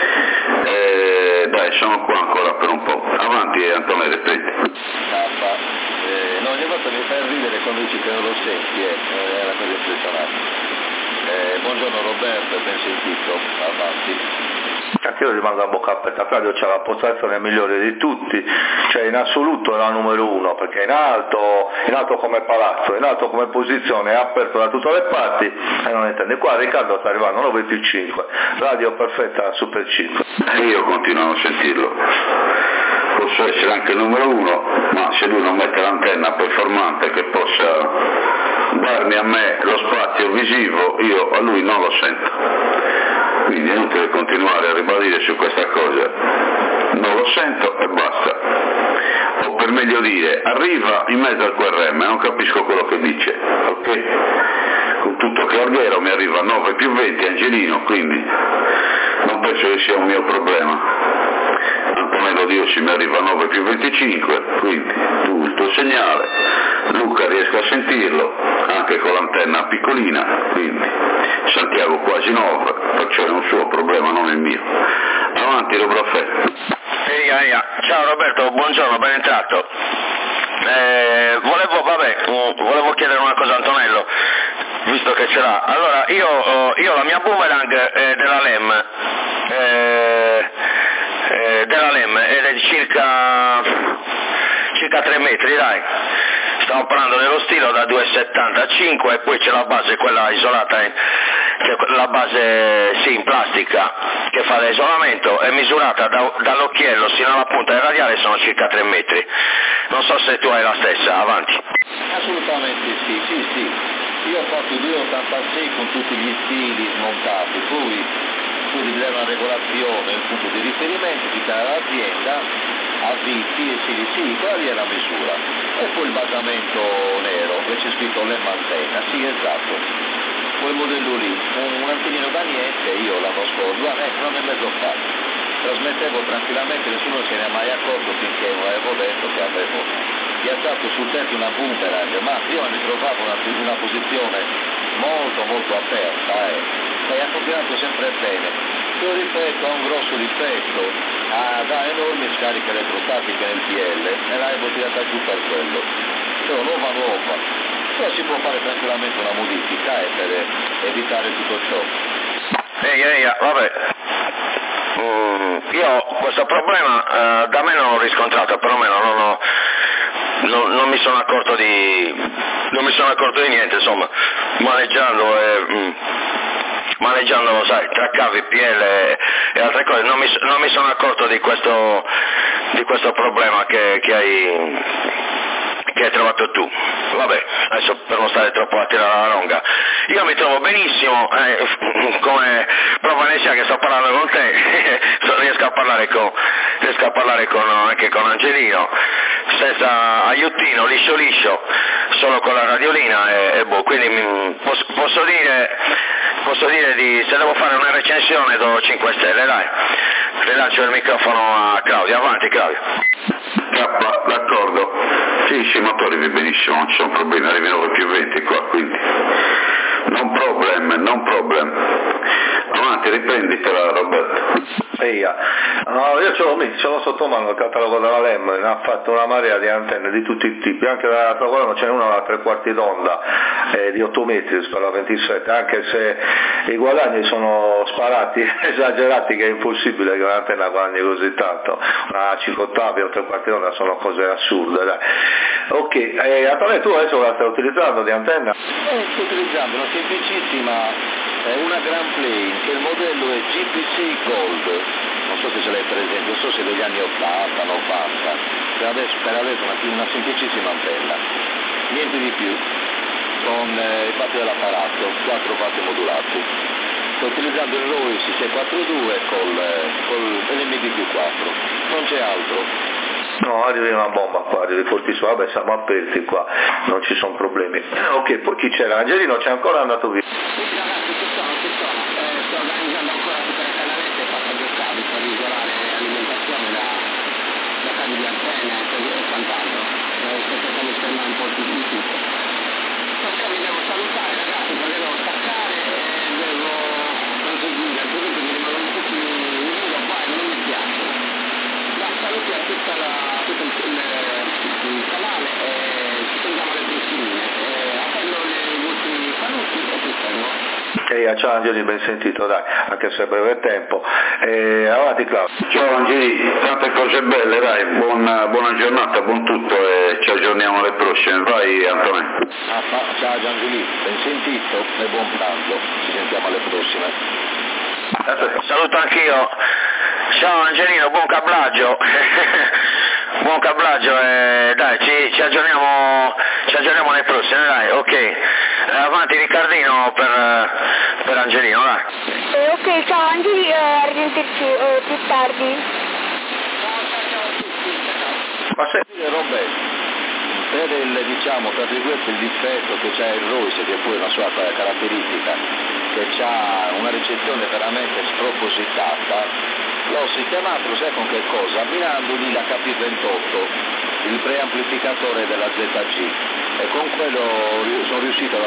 dai sono qua ancora per un po', avanti Antonello, ripeti. No, ogni volta mi fai ridere quando dici che non lo senti, è una cosa impressionante. Buongiorno Roberto, ben sentito, avanti. Anche io rimango a bocca aperta, Claudio c'ha la postazione migliore di tutti, cioè in assoluto è la numero uno, perché in alto come palazzo, in alto come posizione, è aperto da tutte le parti e non intende. Qua Riccardo sta arrivando 9+5, radio perfetta super 5. Io continuo a non sentirlo. Posso essere anche il numero uno, ma se lui non mette l'antenna performante che possa darmi a me lo spazio visivo, io a lui non lo sento. Quindi è inutile continuare a ribadire su questa cosa. Non lo sento e basta. O per meglio dire, arriva in mezzo al QRM, non capisco quello che dice, ok? Con tutto che Alghero mi arriva 9+20 Angelino, quindi non penso che sia un mio problema. Antonello Diossi mi arriva 9+25, quindi tu il tuo segnale, Luca riesco a sentirlo, anche con l'antenna piccolina, quindi Santiago quasi 9, perciò è un suo problema, non il mio. Avanti Rubroffetta. Ciao Roberto, buongiorno, ben entrato. Volevo chiedere una cosa a Antonello, visto che ce l'ha. Allora, io la mia boomerang è della LEM ed è di circa 3 metri, dai. Stiamo parlando dello stilo da 2,75 e poi c'è la base, quella isolata, la base in plastica che fa l'isolamento, è misurata dall'occhiello sino alla punta del radiale, sono circa 3 metri. Non so se tu hai la stessa, avanti. Assolutamente sì. Io ho fatto 2,86 con tutti gli stili smontati, poi devi dare una regolazione, il punto di riferimento, citare l'azienda, avviti e CDC, quella lì è la misura. E poi il basamento nero, dove c'è scritto l'antenna, sì esatto. Quel modello lì, un antennino da niente, io l'anno scorso, un anno e mezzo fa, trasmettevo tranquillamente, nessuno se ne è mai accorto finché non avevo detto che avevo piazzato sul tetto una boomerang, ma io mi trovavo in una posizione molto aperta e ha funzionato sempre bene. Io ripeto, ha un grosso difetto, dà enormi scariche elettrostatiche nel PL e l'avevo tirata giù per quello. Però nuova, però si può fare tranquillamente una modifica per evitare tutto ciò. Vabbè. Io questo problema da me non l'ho riscontrato, perlomeno non mi sono accorto di niente, insomma, maneggiando, sai, tra cavi, PL e altre cose, non mi sono accorto di questo problema che hai trovato tu. Vabbè, adesso per non stare troppo a tirare la longa, io mi trovo benissimo, come prova Nessia che sto parlando con te, riesco a parlare anche con Angelino, senza aiutino, liscio, solo con la radiolina e quindi posso dire se devo fare una recensione do 5 stelle, dai. Rilascio il microfono a Claudio, avanti Claudio. D'accordo. Sì, i motori vi benissimo, non ci sono problemi, arrivi 9+20 qua, quindi non problem. Avanti, riprenditela Roberto. No, io ce l'ho sotto mano il catalogo della LEM, ne ha fatto una marea di antenne di tutti i tipi, anche dalla Tavolano ce n'è una da 3/4 d'onda di 8 metri per la 27, anche se i guadagni sono sparati, esagerati, che è impossibile che un'antenna guadagni così tanto, una 5 ottavi o 3/4 d'onda sono cose assurde, dai. Ok, Antonio, tu adesso la stai utilizzando di antenna? Sto utilizzando una semplicissima, una Grand Plane, che il modello è GPC Gold, non so se ce l'hai presente, non so se degli anni 80, 90, per adesso una semplicissima antenna, niente di più, con i fatti dell'apparato, 4 fatti modulati. Sto utilizzando il ROIS 642 col LMD+4, non c'è altro. No, arrivi una bomba qua, arrivi fortissimo, vabbè siamo aperti qua, non ci sono problemi. Ok, poi chi c'era? Angelino c'è ancora andato via? Sì ragazzi, ci sono, sto organizzando ancora tutte le canalette e passaggio cavi per isolare l'alimentazione da cavi di antenne e quant'altro. Sto cercando di fermare un po' di tutto. Perché mi devo salutare ragazzi, perché devo staccare e devo proseguire, altrimenti mi rimangono tutti in giro qua e non mi piace. Saluti a tutto il canale e ci sentiamo alle prossime. Attendo i vostri saluti e ti fermo. Ciao Angeli, ben sentito, dai, anche se è breve tempo. Avanti Claudio. Ciao Angeli, tante cose belle, dai, buona giornata, buon tutto e ci aggiorniamo alle prossime. Vai Antonello. Ciao Angeli, ben sentito e buon pranzo, ci sentiamo alle prossime. Saluto anch'io. Ciao Angelino, buon cablaggio. Buon cablaggio e dai, ci aggiorniamo nei prossimi, dai, ok. Avanti Riccardino per Angelino, dai. Ok, ciao Angeli, a risentirci più tardi. Ma senti Roberto, per il, diciamo, tra virgolette il difetto che c'ha il Royce, che poi è una sua caratteristica, che ha una ricezione veramente spropositata, l'ho sistemato, sai con che cosa? Abbinandogli la KP28, il preamplificatore della ZG, e con quello sono riuscito ad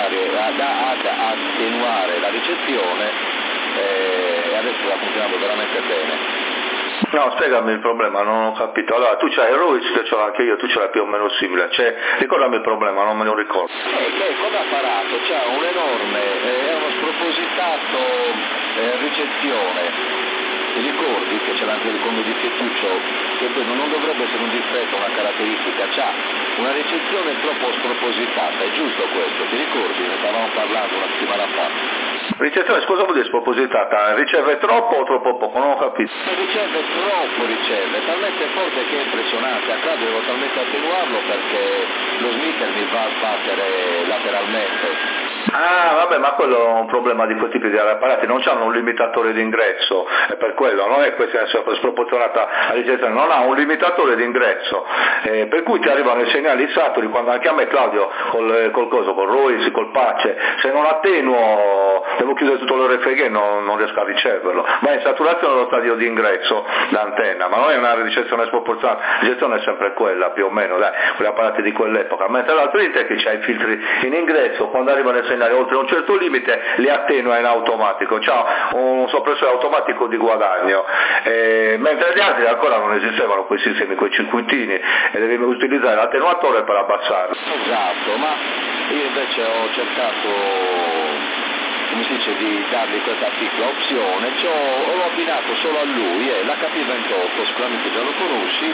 attenuare la ricezione e adesso sta funzionando veramente bene. No, spiegami il problema, non ho capito. Allora, tu c'hai il Ruiz, che ce l'ho anche io, tu ce l'hai più o meno simile. Ricordami il problema, non me lo ricordo. Che come apparato c'ha un enorme, uno spropositato ricezione. Ti ricordi che ce l'ha anche come difettuccio, che poi non dovrebbe essere un difetto, una caratteristica, c'ha una ricezione troppo spropositata, è giusto questo, ti ricordi? Ne stavamo parlando una settimana fa. Ricezione, scusa, vuol dire spropositata? Riceve troppo o troppo poco? Non ho capito. Riceve, talmente forte che è impressionante, a caso devo talmente attenuarlo perché lo smitter mi va a sbattere lateralmente. Ah, vabbè, ma quello è un problema di quel tipo di apparati, non hanno un limitatore d'ingresso, è per quello, non è questa sproporzionata la ricezione, non ha un limitatore d'ingresso, per cui ti arrivano i segnali saturi, quando anche a me Claudio col Royce, col Pace, se non attenuo, devo chiudere tutto l'RFG, non riesco a riceverlo, ma è saturazione dello stadio di ingresso d'antenna, ma non è una ricezione sproporzionata, la ricezione è sempre quella più o meno, dai, quegli apparati di quell'epoca, mentre l'altro è che c'ha i filtri in ingresso, quando arrivano i segnali oltre un certo limite li attenua in automatico, c'ha un soppressore automatico di guadagno, mentre gli altri ancora non esistevano quei sistemi, quei circuitini, e devi utilizzare l'attenuatore per abbassarlo. Esatto, ma io invece ho cercato, come si dice, di dargli questa piccola opzione, ho abbinato solo a lui, l'HP28, sicuramente già lo conosci,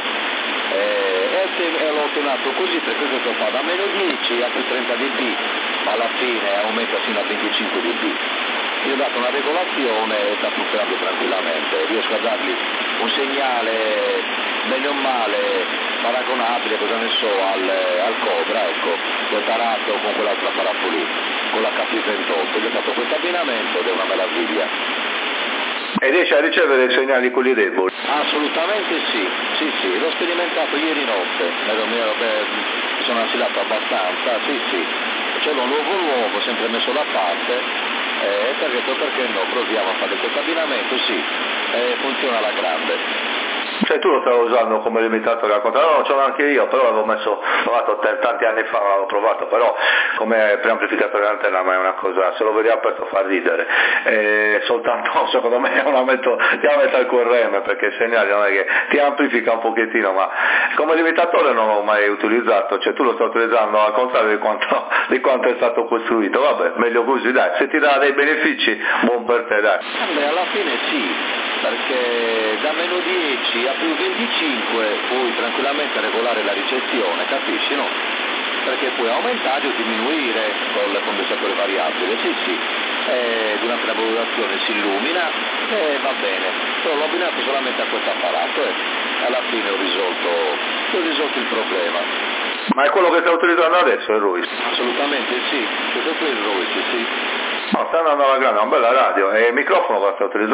e l'ho ottenuto così, perché questo fa da meno 10 a più 30 dB, ma alla fine aumenta fino a 25 dB. Io ho dato una regolazione e sta funzionando tranquillamente, riesco a dargli un segnale bene o male paragonabile, cosa ne so, al Cobra, ecco, quel tarato con quell'altro apparato lì, con la KP28, gli ho fatto questo abbinamento ed è una meraviglia. E riesce a ricevere i segnali quelli deboli? Assolutamente sì, l'ho sperimentato ieri notte, mi sono assilato abbastanza, sì, c'è un nuovo, sempre messo da parte, perché no, proviamo a fare questo abbinamento, sì, funziona alla grande. Cioè tu lo stavi usando come limitatore al contrario? No, ce l'ho anche io, però l'avevo provato tanti anni fa, l'avevo provato, però come preamplificatore d'antenna, ma è una cosa, se lo vedi aperto fa ridere, soltanto secondo me è un aumento al QRM, perché il segnale non è che ti amplifica un pochettino, ma come limitatore non l'ho mai utilizzato, cioè tu lo stai utilizzando al contrario di quanto è stato costruito, vabbè, meglio così, dai, se ti dà dei benefici, buon per te, dai. Alla fine sì, perché da meno 10 a più 25 puoi tranquillamente regolare la ricezione, capisci, no? Perché puoi aumentare o diminuire con il condensatore variabile, sì, durante la valutazione si illumina e va bene, però l'ho abbinato solamente a questo apparato e alla fine ho risolto il problema. Ma è quello che stai utilizzando adesso, il Ruiz? Assolutamente sì, questo qui è il Ruiz, sì. No, sta andando alla grande, è una bella radio, e il microfono lo stai utilizzando?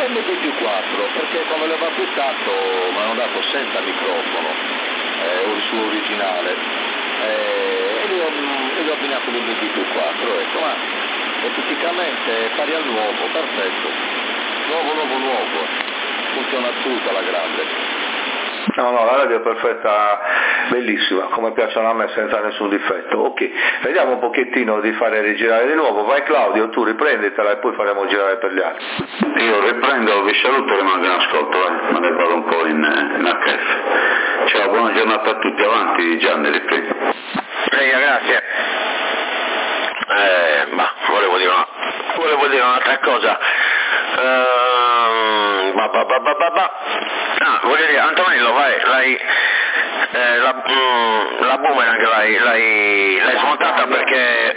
l'MD+4, perché quando l'avevo acquistato mi hanno dato senza microfono, il suo originale, e gli ho abbinato l'MD+4, ecco, ma è praticamente pari al nuovo, perfetto, nuovo, funziona tutto alla grande. No, la radio è perfetta, bellissima, come piacciono a me senza nessun difetto. Ok, vediamo un pochettino di fare rigirare di nuovo. Vai Claudio, tu riprenditela e poi faremo girare per gli altri. Io riprendo, vi saluto e rimango in ascolto, me ne vado un po' in HF. Ciao, buona giornata a tutti, avanti Gianni, riprendi. Grazie. Volevo dire un'altra cosa. Voglio dire, Antonello, la boomerang l'hai smontata perché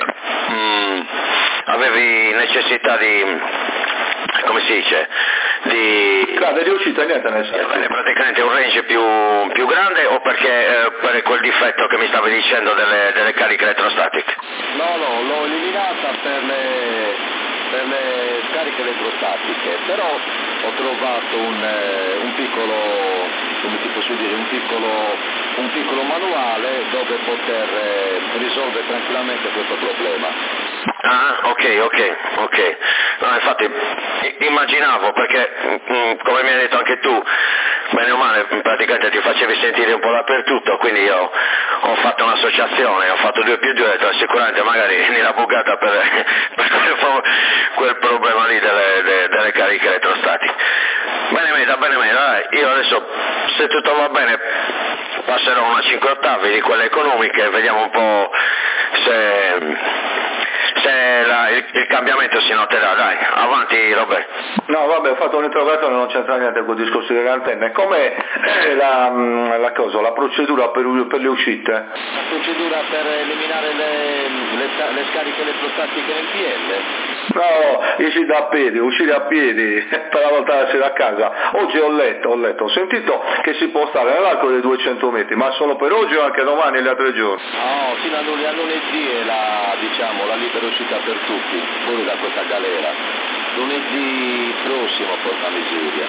avevi necessità di, come si dice, di uscita, niente nel senso. Praticamente un range più grande, o perché per quel difetto che mi stavi dicendo delle cariche elettrostatiche? No, l'ho eliminata per le scariche elettrostatiche, però ho trovato un piccolo, come ti posso dire, un piccolo manuale dove poter risolvere tranquillamente questo problema. Ah, ok. No, infatti immaginavo, perché come mi hai detto anche tu, bene o male praticamente ti facevi sentire un po' dappertutto, quindi io ho fatto un'associazione, ho fatto 2+2, ho detto sicuramente magari mi era bucata per quel problema lì delle cariche elettrostatiche. Bene meta, dai, io adesso, se tutto va bene, passerò una 5 ottavi di quelle economiche, vediamo un po' se il cambiamento si noterà. Dai, avanti Roberto. No, vabbè, ho fatto un'interrogazione, non c'entra niente con il discorso delle antenne. Com'è la procedura per le uscite? La procedura per eliminare le scariche elettrostatiche nel PL? No, uscire a piedi per la volta della sera a casa. Oggi ho letto, ho sentito che si può stare nell'arco dei 200 metri, ma solo per oggi o anche domani e gli altri giorni? No, fino a lunedì è la libera uscita per tutti, fuori da questa galera. Lunedì prossimo, porca miseria,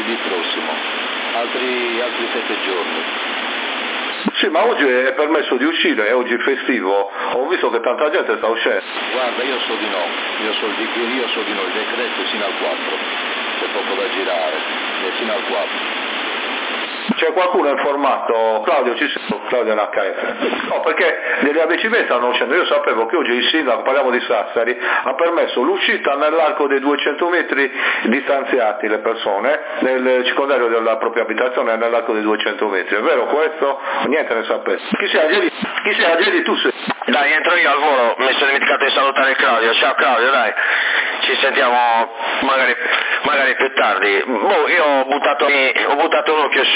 altri 7 giorni. Sì, ma oggi è permesso di uscire, è oggi festivo, ho visto che tanta gente sta uscendo. Guarda, io so di no, il decreto è sino al 4, c'è poco da girare, è sino al 4. C'è qualcuno informato? Claudio, ci sei? Claudio NHF. No, perché degli ABC stanno uscendo, io sapevo che oggi il sindaco, parliamo di Sassari, ha permesso l'uscita nell'arco dei 200 metri distanziati le persone, nel circondario della propria abitazione nell'arco dei 200 metri. È vero questo? Niente ne sapete. Chi sei Angeli? Tu sei? Dai, entro io al volo, mi sono dimenticato di salutare Claudio. Ciao Claudio, dai, ci sentiamo magari più tardi. Io ho buttato un occhio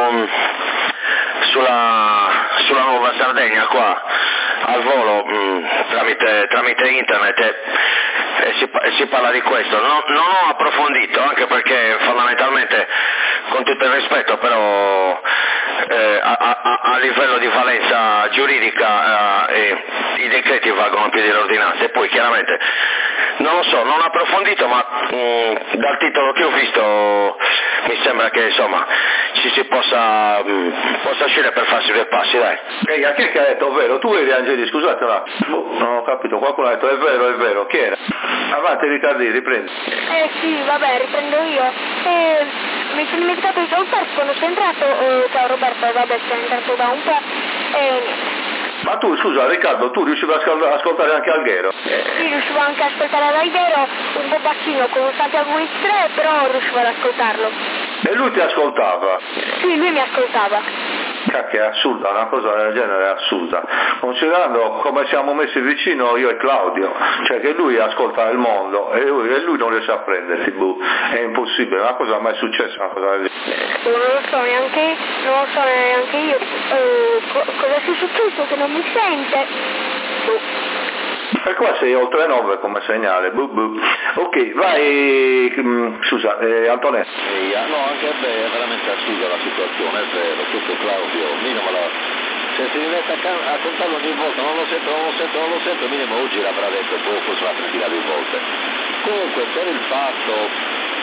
sulla Nuova Sardegna qua al volo, tramite internet, e si parla di questo. Non ho approfondito, anche perché fondamentalmente, con tutto il rispetto, però a livello di valenza giuridica i decreti valgono più delle ordinanze. E poi chiaramente non lo so, non ho approfondito, ma dal titolo che ho visto mi sembra che insomma ci si possa uscire per farsi 2 passi, dai. Ehi, a chi è che ha detto ovvero? Tu eri Angeli, scusate un attimo. Non ho capito, qualcuno ha detto è vero, chi era? Avanti Riccardi, riprendi. Sì, vabbè, riprendo io. Mi sono dimenticato di salutare quando sei entrato, ciao Roberto, vabbè, sei entrato da un po', Ma tu, scusa Riccardo, tu riuscivi a ascoltare anche Alghero? Sì, riuscivo anche a ascoltare Alghero, un po' bassino con Santiago X3, però riuscivo ad ascoltarlo. E lui ti ascoltava? Sì, lui mi ascoltava. Cacchio, è assurda, una cosa del genere è assurda, considerando come siamo messi vicino io e Claudio, cioè che lui ascolta il mondo e lui non riesce a prendersi, è impossibile, una cosa mai è successa, una cosa del genere. Non lo so neanche io, cosa sia successo che non mi sente? E qua sei oltre 9 come segnale, Ok, vai, scusa, Antonello. No, anche a me è veramente assurda la situazione, è vero, questo Claudio, se si rimette a contarlo ogni volta, non lo sento, minimo oggi l'avrà detto forse una trentina di volte. Comunque, per il fatto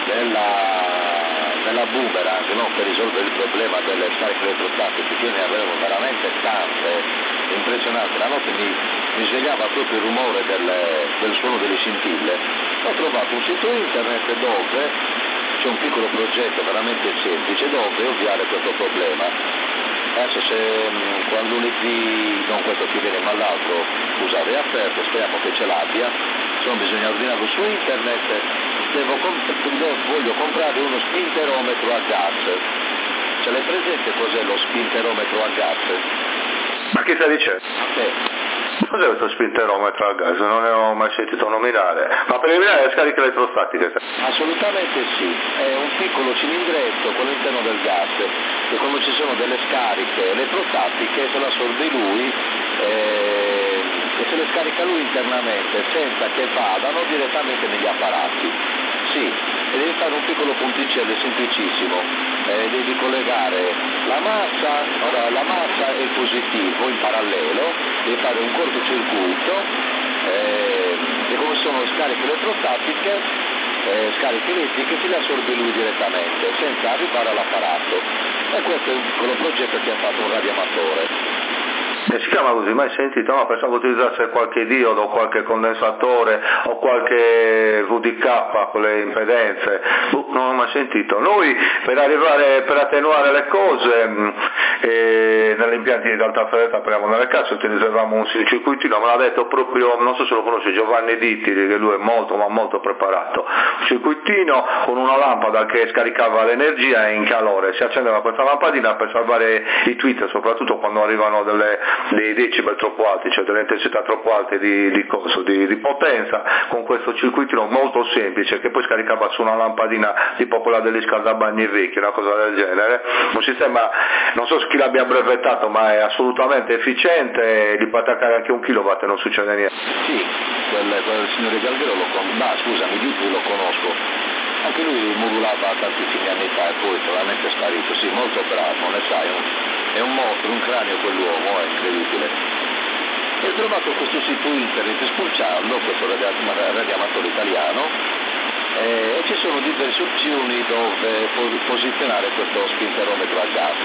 della Boomerang, no? Per risolvere il problema delle scariche elettrostatiche, che ne avevo veramente tante, impressionante. La notte mi svegliava proprio il rumore del suono delle scintille. Ho trovato un sito internet dove c'è un piccolo progetto veramente semplice dove ovviare questo problema. Adesso se quando lunedì, non questo che viene ma l'altro, scusate, è aperto, speriamo che ce l'abbia, insomma bisogna ordinarlo su internet, voglio comprare uno spinterometro a gas. Ce l'hai presente cos'è lo spinterometro a gas? Ma chi sta dicendo? Cos'è questo spinterometro a gas? Non ne ho mai sentito nominare. Ma per eliminare le scariche elettrostatiche? Assolutamente sì, è un piccolo cilindretto con all'interno del gas, che quando ci sono delle scariche elettrostatiche se la assorbe lui e se le scarica lui internamente senza che vadano direttamente negli apparati. Sì, e devi fare un piccolo punticello, è semplicissimo, devi collegare la massa e il positivo in parallelo, devi fare un cortocircuito e come sono scariche elettrostatiche, scariche elettriche se le assorbe lui direttamente senza arrivare all'apparato, e questo è un piccolo progetto che ha fatto un radioamatore. Si chiama così, mai sentito? No, pensavo utilizzasse qualche diodo, qualche condensatore o qualche VDK con le impedenze, non ho mai sentito. Noi per attenuare le cose negli impianti di alta frequenza, parliamo nelle case, utilizzavamo un circuitino, me l'ha detto proprio, non so se lo conosce, Giovanni Dittiri, che lui è molto ma molto preparato, un circuitino con una lampada che scaricava l'energia in calore, si accendeva questa lampadina per salvare i tweet, soprattutto quando arrivano dei decibel troppo alti, cioè delle intensità troppo alte di potenza, con questo circuitino molto semplice che poi scaricava su una lampadina tipo quella degli scaldabagni vecchi, una cosa del genere, un sistema, non so chi l'abbia brevettato, ma è assolutamente efficiente, gli può attaccare anche 1 kilowatt e non succede niente. Sì, quel signore Galgero lo conosco, anche lui modulava tantissimi anni fa e poi solamente è sparito, sì, molto bravo, ne sai, è un mostro, un cranio quell'uomo, è incredibile. E ho trovato questo sito internet, spulciando questo radioamatore italiano, e ci sono diverse opzioni dove posizionare questo spinterometro a gas.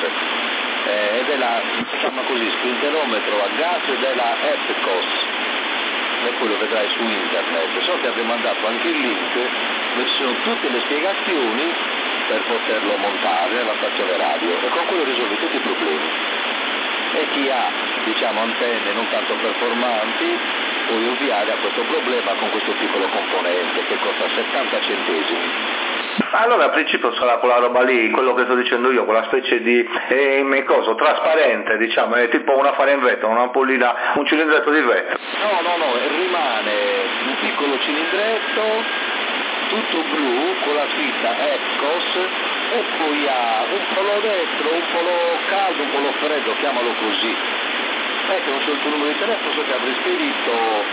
Si chiama così, spinterometro a gas della EPCOS, e poi lo vedrai su internet. So che abbiamo mandato anche il link dove ci sono tutte le spiegazioni per poterlo montare nella stazione radio, e con quello risolvi tutti i problemi. E chi ha, antenne non tanto performanti puoi ovviare a questo problema con questo piccolo componente che costa 70 centesimi. Allora a principio sarà quella roba lì, quello che sto dicendo io, quella specie di trasparente, è tipo una fara in vetro, un'ampollina, un cilindretto di vetro. No, rimane un piccolo cilindretto tutto blu con la scritta EPCOS, e poi ha un polo destro, un polo caldo, un polo freddo, chiamalo così. Ecco, non so il tuo numero di telefono, so che avrei spedito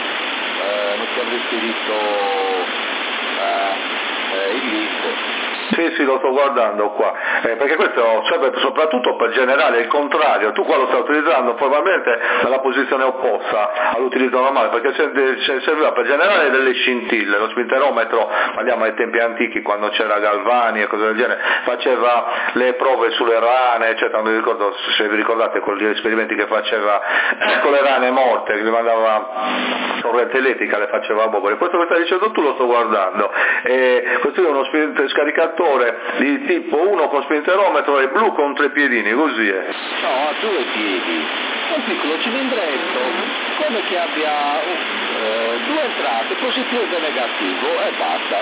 il link. Sì, lo sto guardando qua, perché questo serve soprattutto per generare il contrario. Tu qua lo stai utilizzando probabilmente nella posizione opposta all'utilizzo normale, perché serviva per generare delle scintille. Lo spinterometro, andiamo ai tempi antichi quando c'era Galvani e cose del genere, faceva le prove sulle rane, eccetera. Non mi ricordo se vi ricordate quegli esperimenti che faceva con le rane morte, che gli mandava corrente elettrica, le faceva bobbole. Questo che stai dicendo tu lo sto guardando, questo è uno scaricatore di tipo 1 con spinterometro e blu con 3 piedini, così è. No, a 2 piedi, un piccolo cilindretto, come che abbia 2 entrate, positivo e negativo, e basta.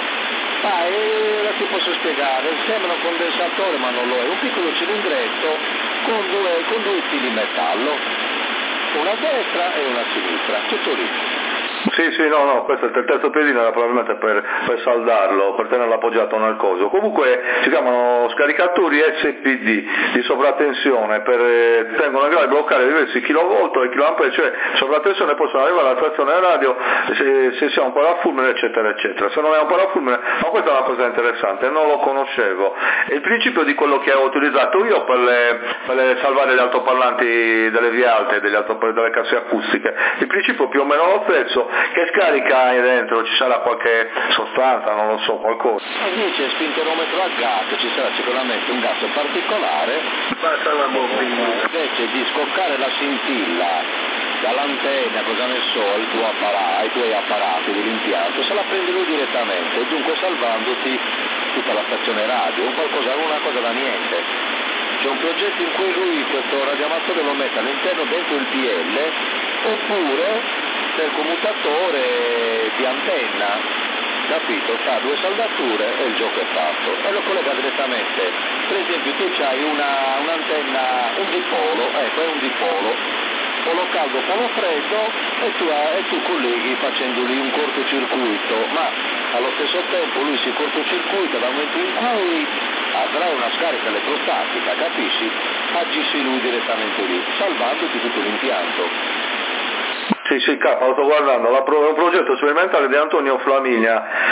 Ti posso spiegare, sembra un condensatore ma non lo è, un piccolo cilindretto con due fili metallo, una a destra e una a sinistra, tutto lì. Sì, no, questo è il terzo piedino, era probabilmente per saldarlo, per tenerlo appoggiato nel coso. Comunque si chiamano scaricatori SPD di sovratensione, tengono in grado di bloccare diversi kilovolt e kiloampere, cioè sovratensione possono arrivare alla stazione radio se si ha un parafulmine, eccetera, eccetera. Se non è un parafulmine, ma questa è una cosa interessante, non lo conoscevo. E il principio di quello che ho utilizzato io per salvare gli altoparlanti delle vie alte, delle casse acustiche, il principio più o meno lo stesso, chiedo, che scarica hai dentro? Ci sarà qualche sostanza, non lo so, qualcosa? Dice spinterometro a gas, ci sarà sicuramente un gas particolare, Basta la bobina. invece di scoccare la scintilla dall'antenna, cosa ne so, ai tuoi apparati dell'impianto, se la prendi lui direttamente, dunque salvandoti tutta la stazione radio, una cosa da niente. C'è un progetto in cui lui questo radioamatore lo mette all'interno dentro il PL oppure nel commutatore di antenna, capito? Fa due saldature e il gioco è fatto e lo collega direttamente. Per esempio tu c'hai un'antenna, un dipolo, ecco è un dipolo, polo caldo, polo freddo e tu colleghi facendogli un cortocircuito, ma allo stesso tempo lui si cortocircuita dal momento in cui avrai una scarica elettrostatica, capisci? Agisci lui direttamente lì, salvandoti tutto l'impianto. Sì, capo, lo sto guardando, un progetto sperimentale di Antonio Flaminia,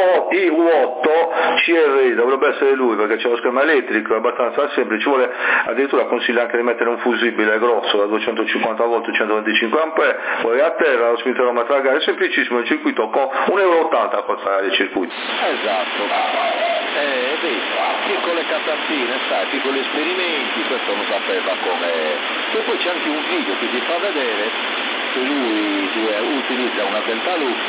I8 CRI, dovrebbe essere lui perché c'è lo schema elettrico, è abbastanza semplice, ci vuole addirittura consiglia anche di mettere un fusibile grosso da 250 volt 125 ampere, poi a terra, lo spinterometro a gas, è semplicissimo il circuito, con 1,80 € costa il circuito. Esatto, vedi, piccole catazzine, sai, piccoli esperimenti, questo non sapeva come. E poi c'è anche un video che ti fa vedere che lui utilizza una Delta Loop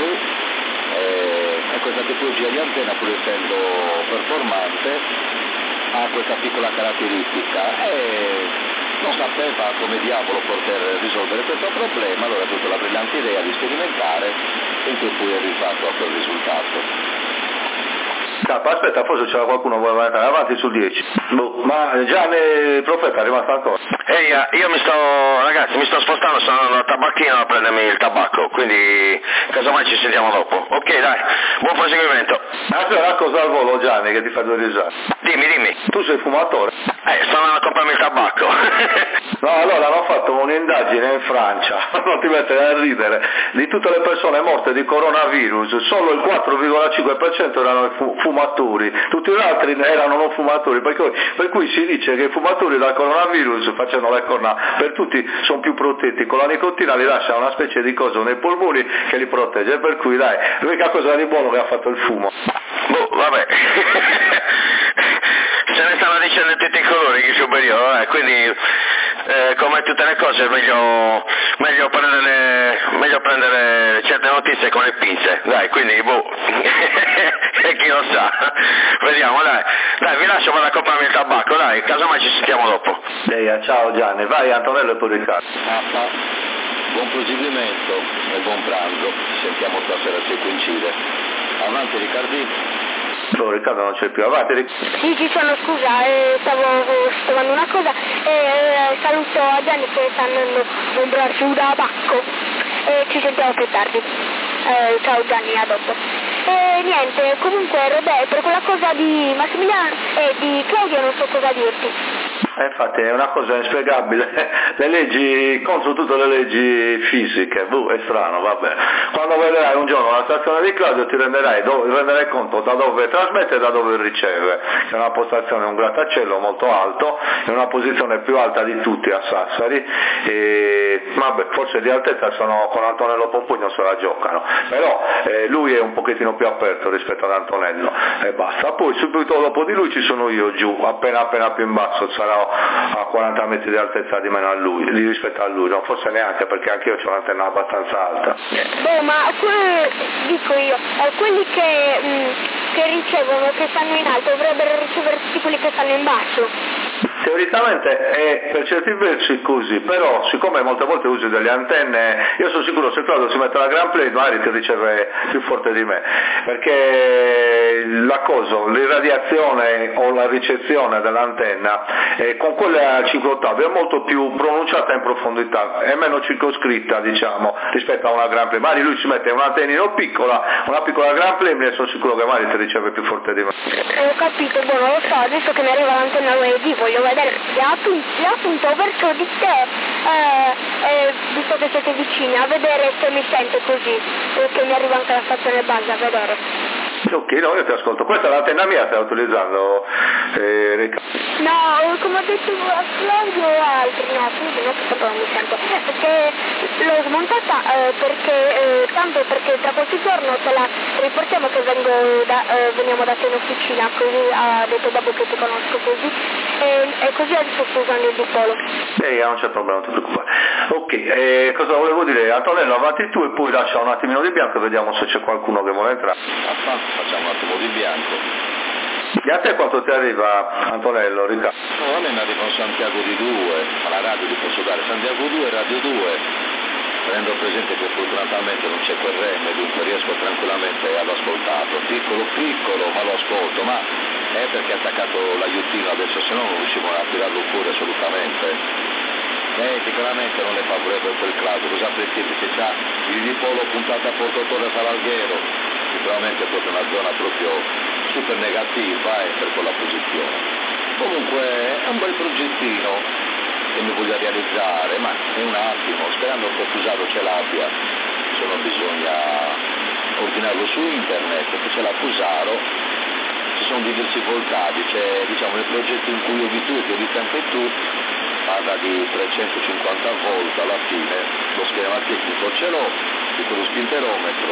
e questa tipologia di antenna, pur essendo performante, ha questa piccola caratteristica e non sapeva come diavolo poter risolvere questo problema, allora ha avuto la brillante idea di sperimentare e che poi è arrivato a quel risultato. Capo, aspetta, forse c'era qualcuno che voleva andare avanti sul 10. Ma già il profeta è rimasto ancora. Io ragazzi, mi sto spostando, sono andando al tabacchino a prendermi il tabacco, quindi casomai ci sentiamo dopo. Ok, dai, buon proseguimento. Aspetta, una cosa al volo, Gianni, che ti fa due risate. Dimmi. Tu sei fumatore? Sto andando a comprarmi il tabacco. No, allora hanno fatto un'indagine in Francia, non ti mettere a ridere, di tutte le persone morte di coronavirus, solo il 4,5% erano fumatori, tutti gli altri erano non fumatori, per cui si dice che i fumatori dal coronavirus, facendo le corna per tutti, sono più protetti, con la nicotina li lascia una specie di cosa nei polmoni che li protegge, per cui dai, l'unica cosa di buono che ha fatto il fumo. Vabbè. Se ne stanno dicendo tutti i colori che superiore, quindi come tutte le cose è meglio prendere certe notizie con le pinze, dai, quindi e chi lo sa, vediamo, dai, vi lascio, vado a comprarmi il tabacco, dai, casomai ci sentiamo dopo. Ciao Gianni, vai Antonello e poi Riccardo. Buon proseguimento e buon pranzo, ci sentiamo stasera se coincide. Avanti Riccardino. No, Riccardo non c'è più, avanti. Sì, ci sono, scusa, stavo trovando una cosa e saluto a Gianni che sta andando a comprarsi un tabacco e ci sentiamo più tardi. Ciao Gianni, a dopo. E niente, comunque Robè, per quella cosa di Massimiliano e di Claudio non so cosa dirti. Infatti è una cosa inspiegabile, le leggi, contro tutte le leggi fisiche, è strano, vabbè. Quando vedrai un giorno la stazione di Claudio ti renderai conto da dove trasmette e da dove riceve. C'è una postazione, un grattacielo molto alto, in una posizione più alta di tutti a Sassari, e vabbè, forse di altezza con Antonello Pompugno se la giocano, però lui è un pochettino più aperto rispetto ad Antonello e basta. Poi subito dopo di lui ci sono io giù, appena più in basso, sarà a 40 metri di altezza di meno rispetto a lui, non forse neanche, perché anche io ho un'antenna abbastanza alta. Ma dico io, quelli che ricevono, che stanno in alto, dovrebbero ricevere tutti quelli che stanno in basso. Teoricamente è per certi versi così, però siccome molte volte usi delle antenne, io sono sicuro se Claudio si mette la Grand Play magari ti riceve più forte di me, perché l'irradiazione o la ricezione dell'antenna con quelle a 5 ottavi è molto più pronunciata in profondità, è meno circoscritta diciamo rispetto a una Grand Play. Magari lui si mette una piccola Grand Play e sono sicuro che magari ti riceve più forte di me. Ho capito, buono, lo so, adesso che mi arriva l'antenna UED voglio vedere appunto verso di te, visto che siete vicini, a vedere se mi sente così, che mi arriva anche la stazione base, a vedere. Ok, no, io ti ascolto. Questa è l'antenna mia, stai utilizzando, Riccardo? No, come ho detto a Claudio e altri, no, quindi non proprio mi sento, perché l'ho smontata tanto perché tra qualche giorno te la riportiamo che veniamo da te in officina, così ha detto Babbo che ti conosco così, e così adesso sto usando il dipolo. Non c'è problema, non ti preoccupare. Ok, cosa volevo dire? Antonello, avanti tu e poi lascia un attimino di bianco e vediamo se c'è qualcuno che vuole entrare. Facciamo un attimo di bianco. E a te quanto ti arriva, Antonello, Riccardo? No, a me mi arriva un Santiago di 2, alla radio ti posso dare Santiago 2, Radio 2. Prendo presente che fortunatamente non c'è quel rem, dunque riesco tranquillamente ad ascoltarlo. Piccolo, ma lo ascolto, ma è perché ha attaccato l'aiutino adesso, se no non riuscivo a tirarlo fuori assolutamente. Sicuramente non è favorevole per quel Claudio, cosa pretende? Se c'ha il dipolo puntato a Porto Torre Salguero, sicuramente è proprio una zona proprio super negativa per quella posizione. Comunque è un bel progettino che mi voglio realizzare, ma è un attimo, sperando che Fusaro ce l'abbia, se no bisogna ordinarlo su internet, che ce l'ha Fusaro, ci sono diversi voltaggi, c'è diciamo il progetto in cui io vi tu e che dite anche tu, parla di 350 volt alla fine, lo schema tecnico ce l'ho, di quello spinterometro,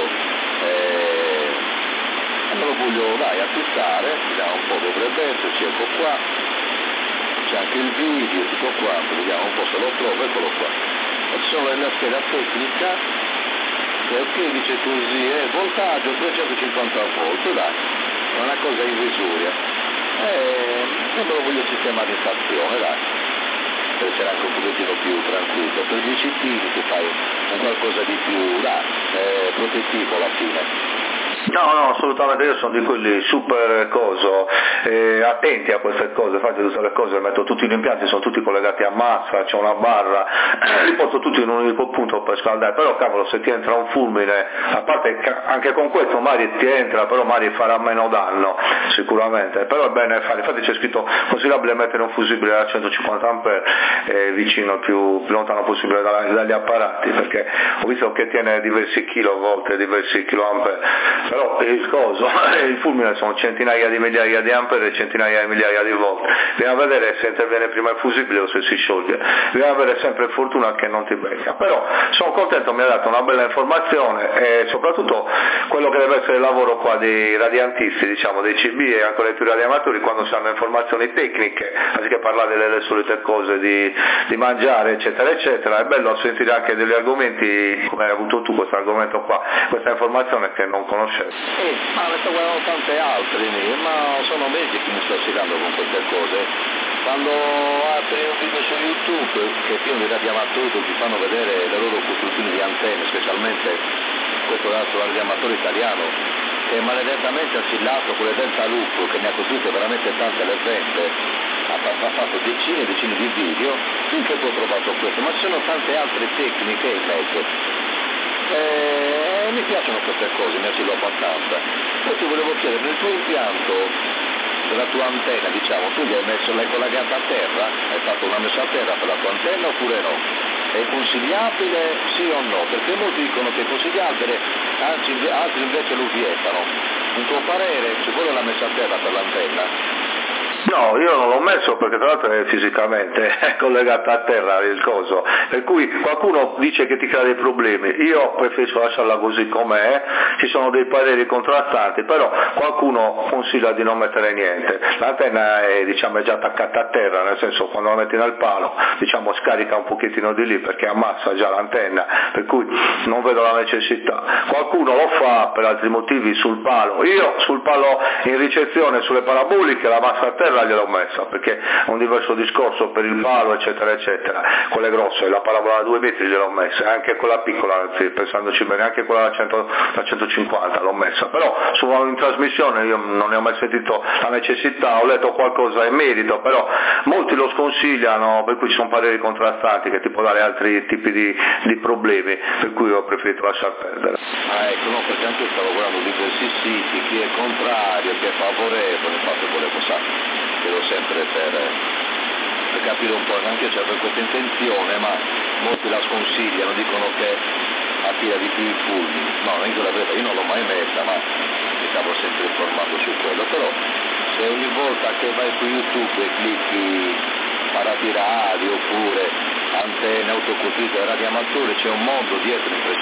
me lo voglio acquistare, vediamo un po' dovrebbe esserci, ecco qua, c'è anche il video, tutto quanto, vediamo un po' se lo trovo, eccolo qua. E ci sono la scheda tecnica, che ok dice così, voltaggio 350 volt, dai, è una cosa irrisoria. E me lo voglio sistemare in stazione, dai, per essere anche un pochettino più tranquillo, per 10 kg ti fai qualcosa di più, protettivo alla fine. No, assolutamente, io sono di quelli super attenti a queste cose, infatti tutte le cose, metto tutti gli impianti, sono tutti collegati a massa, c'è una barra, li porto tutti in un unico punto per scaldare, però cavolo se ti entra un fulmine, a parte che anche con questo magari ti entra, però magari farà meno danno, sicuramente, però è bene fare, infatti c'è scritto consigliabile mettere un fusibile a 150 A vicino più lontano possibile dagli apparati, perché ho visto che tiene diversi kilovolt, diversi kiloampere, però il fulmine sono centinaia di migliaia di ampere e centinaia di migliaia di volt, bisogna vedere se interviene prima il fusibile o se si scioglie, bisogna avere sempre fortuna che non ti becca, però sono contento, mi ha dato una bella informazione e soprattutto quello che deve essere il lavoro qua dei radiantisti, diciamo dei CB e anche dei più radioamatori, quando si hanno informazioni tecniche, anziché parlare delle solite cose di mangiare eccetera eccetera, è bello sentire anche degli argomenti come hai avuto tu questo argomento qua, questa informazione che non conoscevo. Ma ne sto guardando tante altre, ma sono mesi che mi sto sfidando con queste cose. Quando apri un video su YouTube che è pieno di radioamatori ti fanno vedere le loro costruzioni di antenne, specialmente questo altro radioamatore italiano che è maledettamente assillato con le Delta Loop, che ne ha costruite veramente tante le vente, ha fatto decine e decine di video finché poi ho trovato questo, ma ci sono tante altre tecniche in mezzo. Mi piacciono queste cose, mi assillo abbastanza. Poi ti volevo chiedere, nel tuo impianto, della tua antenna, diciamo, tu gli hai messo l'hai collegata a terra? Hai fatto una messa a terra per la tua antenna oppure no? È consigliabile sì o no? Perché molti dicono che è consigliabile, anzi altri invece lo vietano. In tuo parere ci vuole la messa a terra per l'antenna? No, io non l'ho messo perché tra l'altro è fisicamente collegata a terra il coso, per cui qualcuno dice che ti crea dei problemi, io preferisco lasciarla così com'è, ci sono dei pareri contrastanti, però qualcuno consiglia di non mettere niente, l'antenna è, diciamo, è già attaccata a terra, nel senso quando la metti nel palo, diciamo, scarica un pochettino di lì perché ammassa già l'antenna, per cui non vedo la necessità, qualcuno lo fa per altri motivi sul palo, io sul palo in ricezione sulle paraboliche la massa a terra gliel'ho messa perché è un diverso discorso per il palo eccetera eccetera, quelle grosse, la parabola da 2 metri gliel'ho messa, anche quella piccola, pensandoci bene, anche quella da 150 l'ho messa, però in trasmissione io non ne ho mai sentito la necessità, ho letto qualcosa in merito, però molti lo sconsigliano, per cui ci sono pareri contrastanti che ti può dare altri tipi di problemi, per cui ho preferito lasciar perdere. Ecco, no, perché anche io stavo guardando diversi siti, chi è contrario, chi è favorevole, infatti volevo sapere. Chiedo sempre per capire un po', anche io c'avevo questa intenzione, ma molti la sconsigliano, dicono che attira di più i fulmini. No, io non l'ho mai messa, ma mi stavo sempre informando su quello, però se ogni volta che vai su YouTube e clicchi Parati Radio oppure antenne autocostruite radio amatori c'è un mondo dietro impressionante.